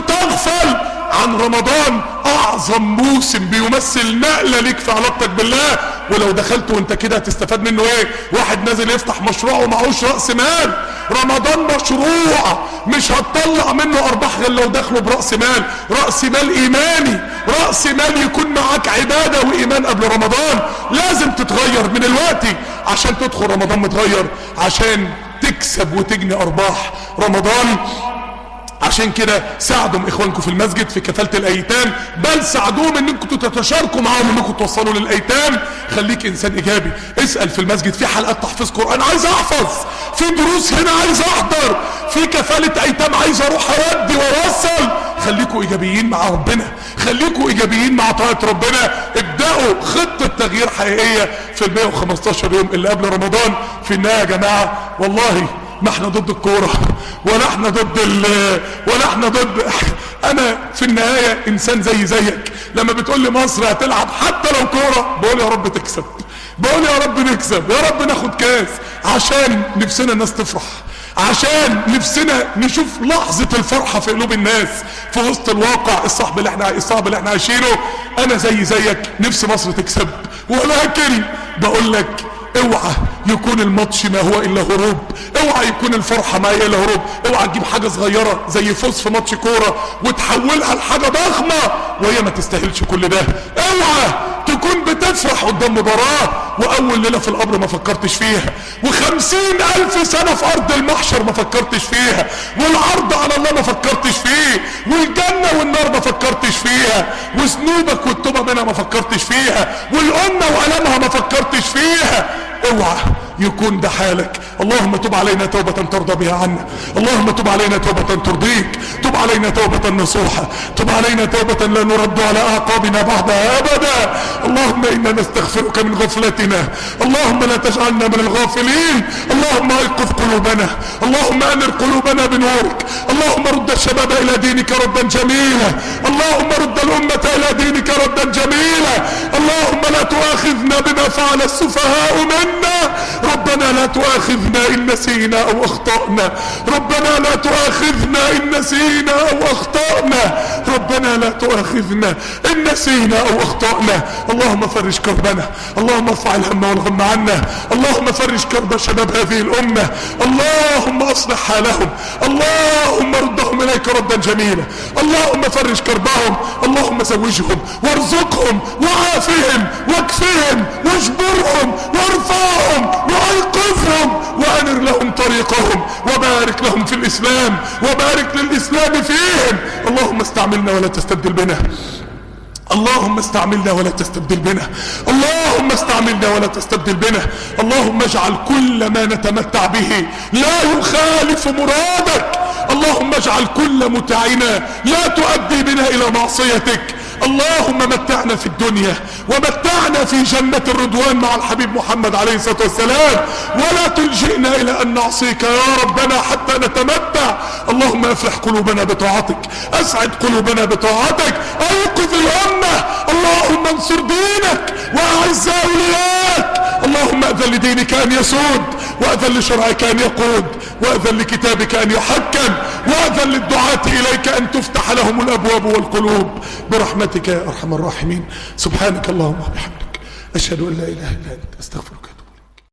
وتغفل عن رمضان، اعظم موسم بيمثل نقلة ليك في علاقتك بالله. ولو دخلت وانت كده هتستفاد منه ايه؟ واحد نازل يفتح مشروع ومعهوش رأس مال. رمضان مشروع مش هتطلع منه ارباح غير لو دخله برأس مال، رأس مال ايماني، رأس مال يكون معاك عبادة وايمان قبل رمضان. لازم تتغير من الوقت عشان تدخل رمضان متغير، عشان تكسب وتجني ارباح رمضان. عشان كده ساعدوا اخوانكم في المسجد في كفالة الايتام، بل ساعدوهم انكم تتشاركوا معاهم انكم توصلوا للايتام. خليك انسان ايجابي. اسأل في المسجد في حلقات تحفيظ قرآن عايز احفظ، في دروس هنا عايز احضر، في كفالة ايتام عايز اروح اودي واوصل. خليكوا ايجابيين مع ربنا، خليكوا ايجابيين مع طاعة ربنا. ابدأوا خطة تغيير حقيقية في ال 115 يوم اللي قبل رمضان. في النهاية يا جماعة والله ما احنا ضد الكورة ولا احنا ضد انا في النهاية انسان زيك. لما بتقول لي مصر هتلعب حتى لو كورة بقول يا رب تكسب، بقول يا رب نكسب، يا رب ناخد كاس، عشان نفسنا الناس تفرح، عشان نفسنا نشوف لحظة الفرحة في قلوب الناس في وسط الواقع الصعب اللي احنا عايشينه. انا زيك نفسي مصر تكسب، ولكن بقول لك اوعى يكون الماتش ما هو الا هروب، اوعى يكون الفرحة ما هي الا هروب. اوعى تجيب حاجة صغيرة زي فوز في ماتش كورة وتحولها لحاجة ضخمة وهي ما تستاهلش كل ده. اوعى تكون بتفرح قدام مباراة واول ليلة في القبر ما فكرتش فيها، و50,000 سنة في ارض المحشر ما فكرتش فيها، والعرض على الله ما فكرتش فيه، والجنة والنار ما فكرتش فيها، وذنوبك والتوبة منها ما فكرتش فيها، والأمة وألمها ما فكرتش فيها. اوعى يكون ده حالك. اللهم تب علينا توبة ترضى بها عنا، اللهم تب علينا توبة ترضيك، تب علينا توبة نصوحة، تب علينا توبة لا نرد على اعقابنا بعدها ابدا. اللهم انا نستغفرك من غفلتنا، اللهم لا تجعلنا من الغافلين. اللهم ايقظ قلوبنا، اللهم انر قلوبنا بنورك، اللهم رد الشباب الى دينك ردا جميلا، اللهم رد الامة الى دينك ردا جميلا. اللهم لا تؤاخذنا بما فعل السفهاء منا، ربنا لا تؤاخذنا ان نسينا او اخطأنا، ربنا لا تؤاخذنا ان نسينا او اخطأنا، ربنا لا تؤاخذنا ان نسينا او اخطأنا. اللهم فرج كربنا، اللهم ارفع الهم والغم عنا، اللهم فرج كرب شباب هذه الامة، اللهم اصلح حالهم، اللهم ردهم اليك ردا جميلا، اللهم فرج كربهم، اللهم زوجهم وارزقهم وعافهم واكفهم واجبرهم وارفعهم وايقظهم وانر لهم طريقهم وبارك لهم في الاسلام وبارك للاسلام فيهم. اللهم استعملنا ولا تستبدل بنا، اللهم استعملنا ولا تستبدل بنا، اللهم استعملنا ولا تستبدل بنا. اللهم اجعل كل ما نتمتع به لا يخالف مرادك، اللهم اجعل كل متاعنا لا تؤدي بنا الى معصيتك. اللهم متعنا في الدنيا ومتعنا في جنة الرضوان مع الحبيب محمد عليه الصلاة والسلام، ولا تلجئنا الى ان نعصيك يا ربنا حتى نتمتع. اللهم افرح قلوبنا بطاعتك، اسعد قلوبنا بطاعتك، ايقظ الامة، اللهم انصر دينك واعز اولياءك. اللهم اذن لدينك ان يسود، واذن لشرعك ان يقود، واذن لكتابك ان يحكم، واذن للدعاة اليك ان تفتح لهم الابواب والقلوب برحمتك يا ارحم الراحمين. سبحانك اللهم وبحمدك، اشهد ان لا اله الا انت، استغفرك.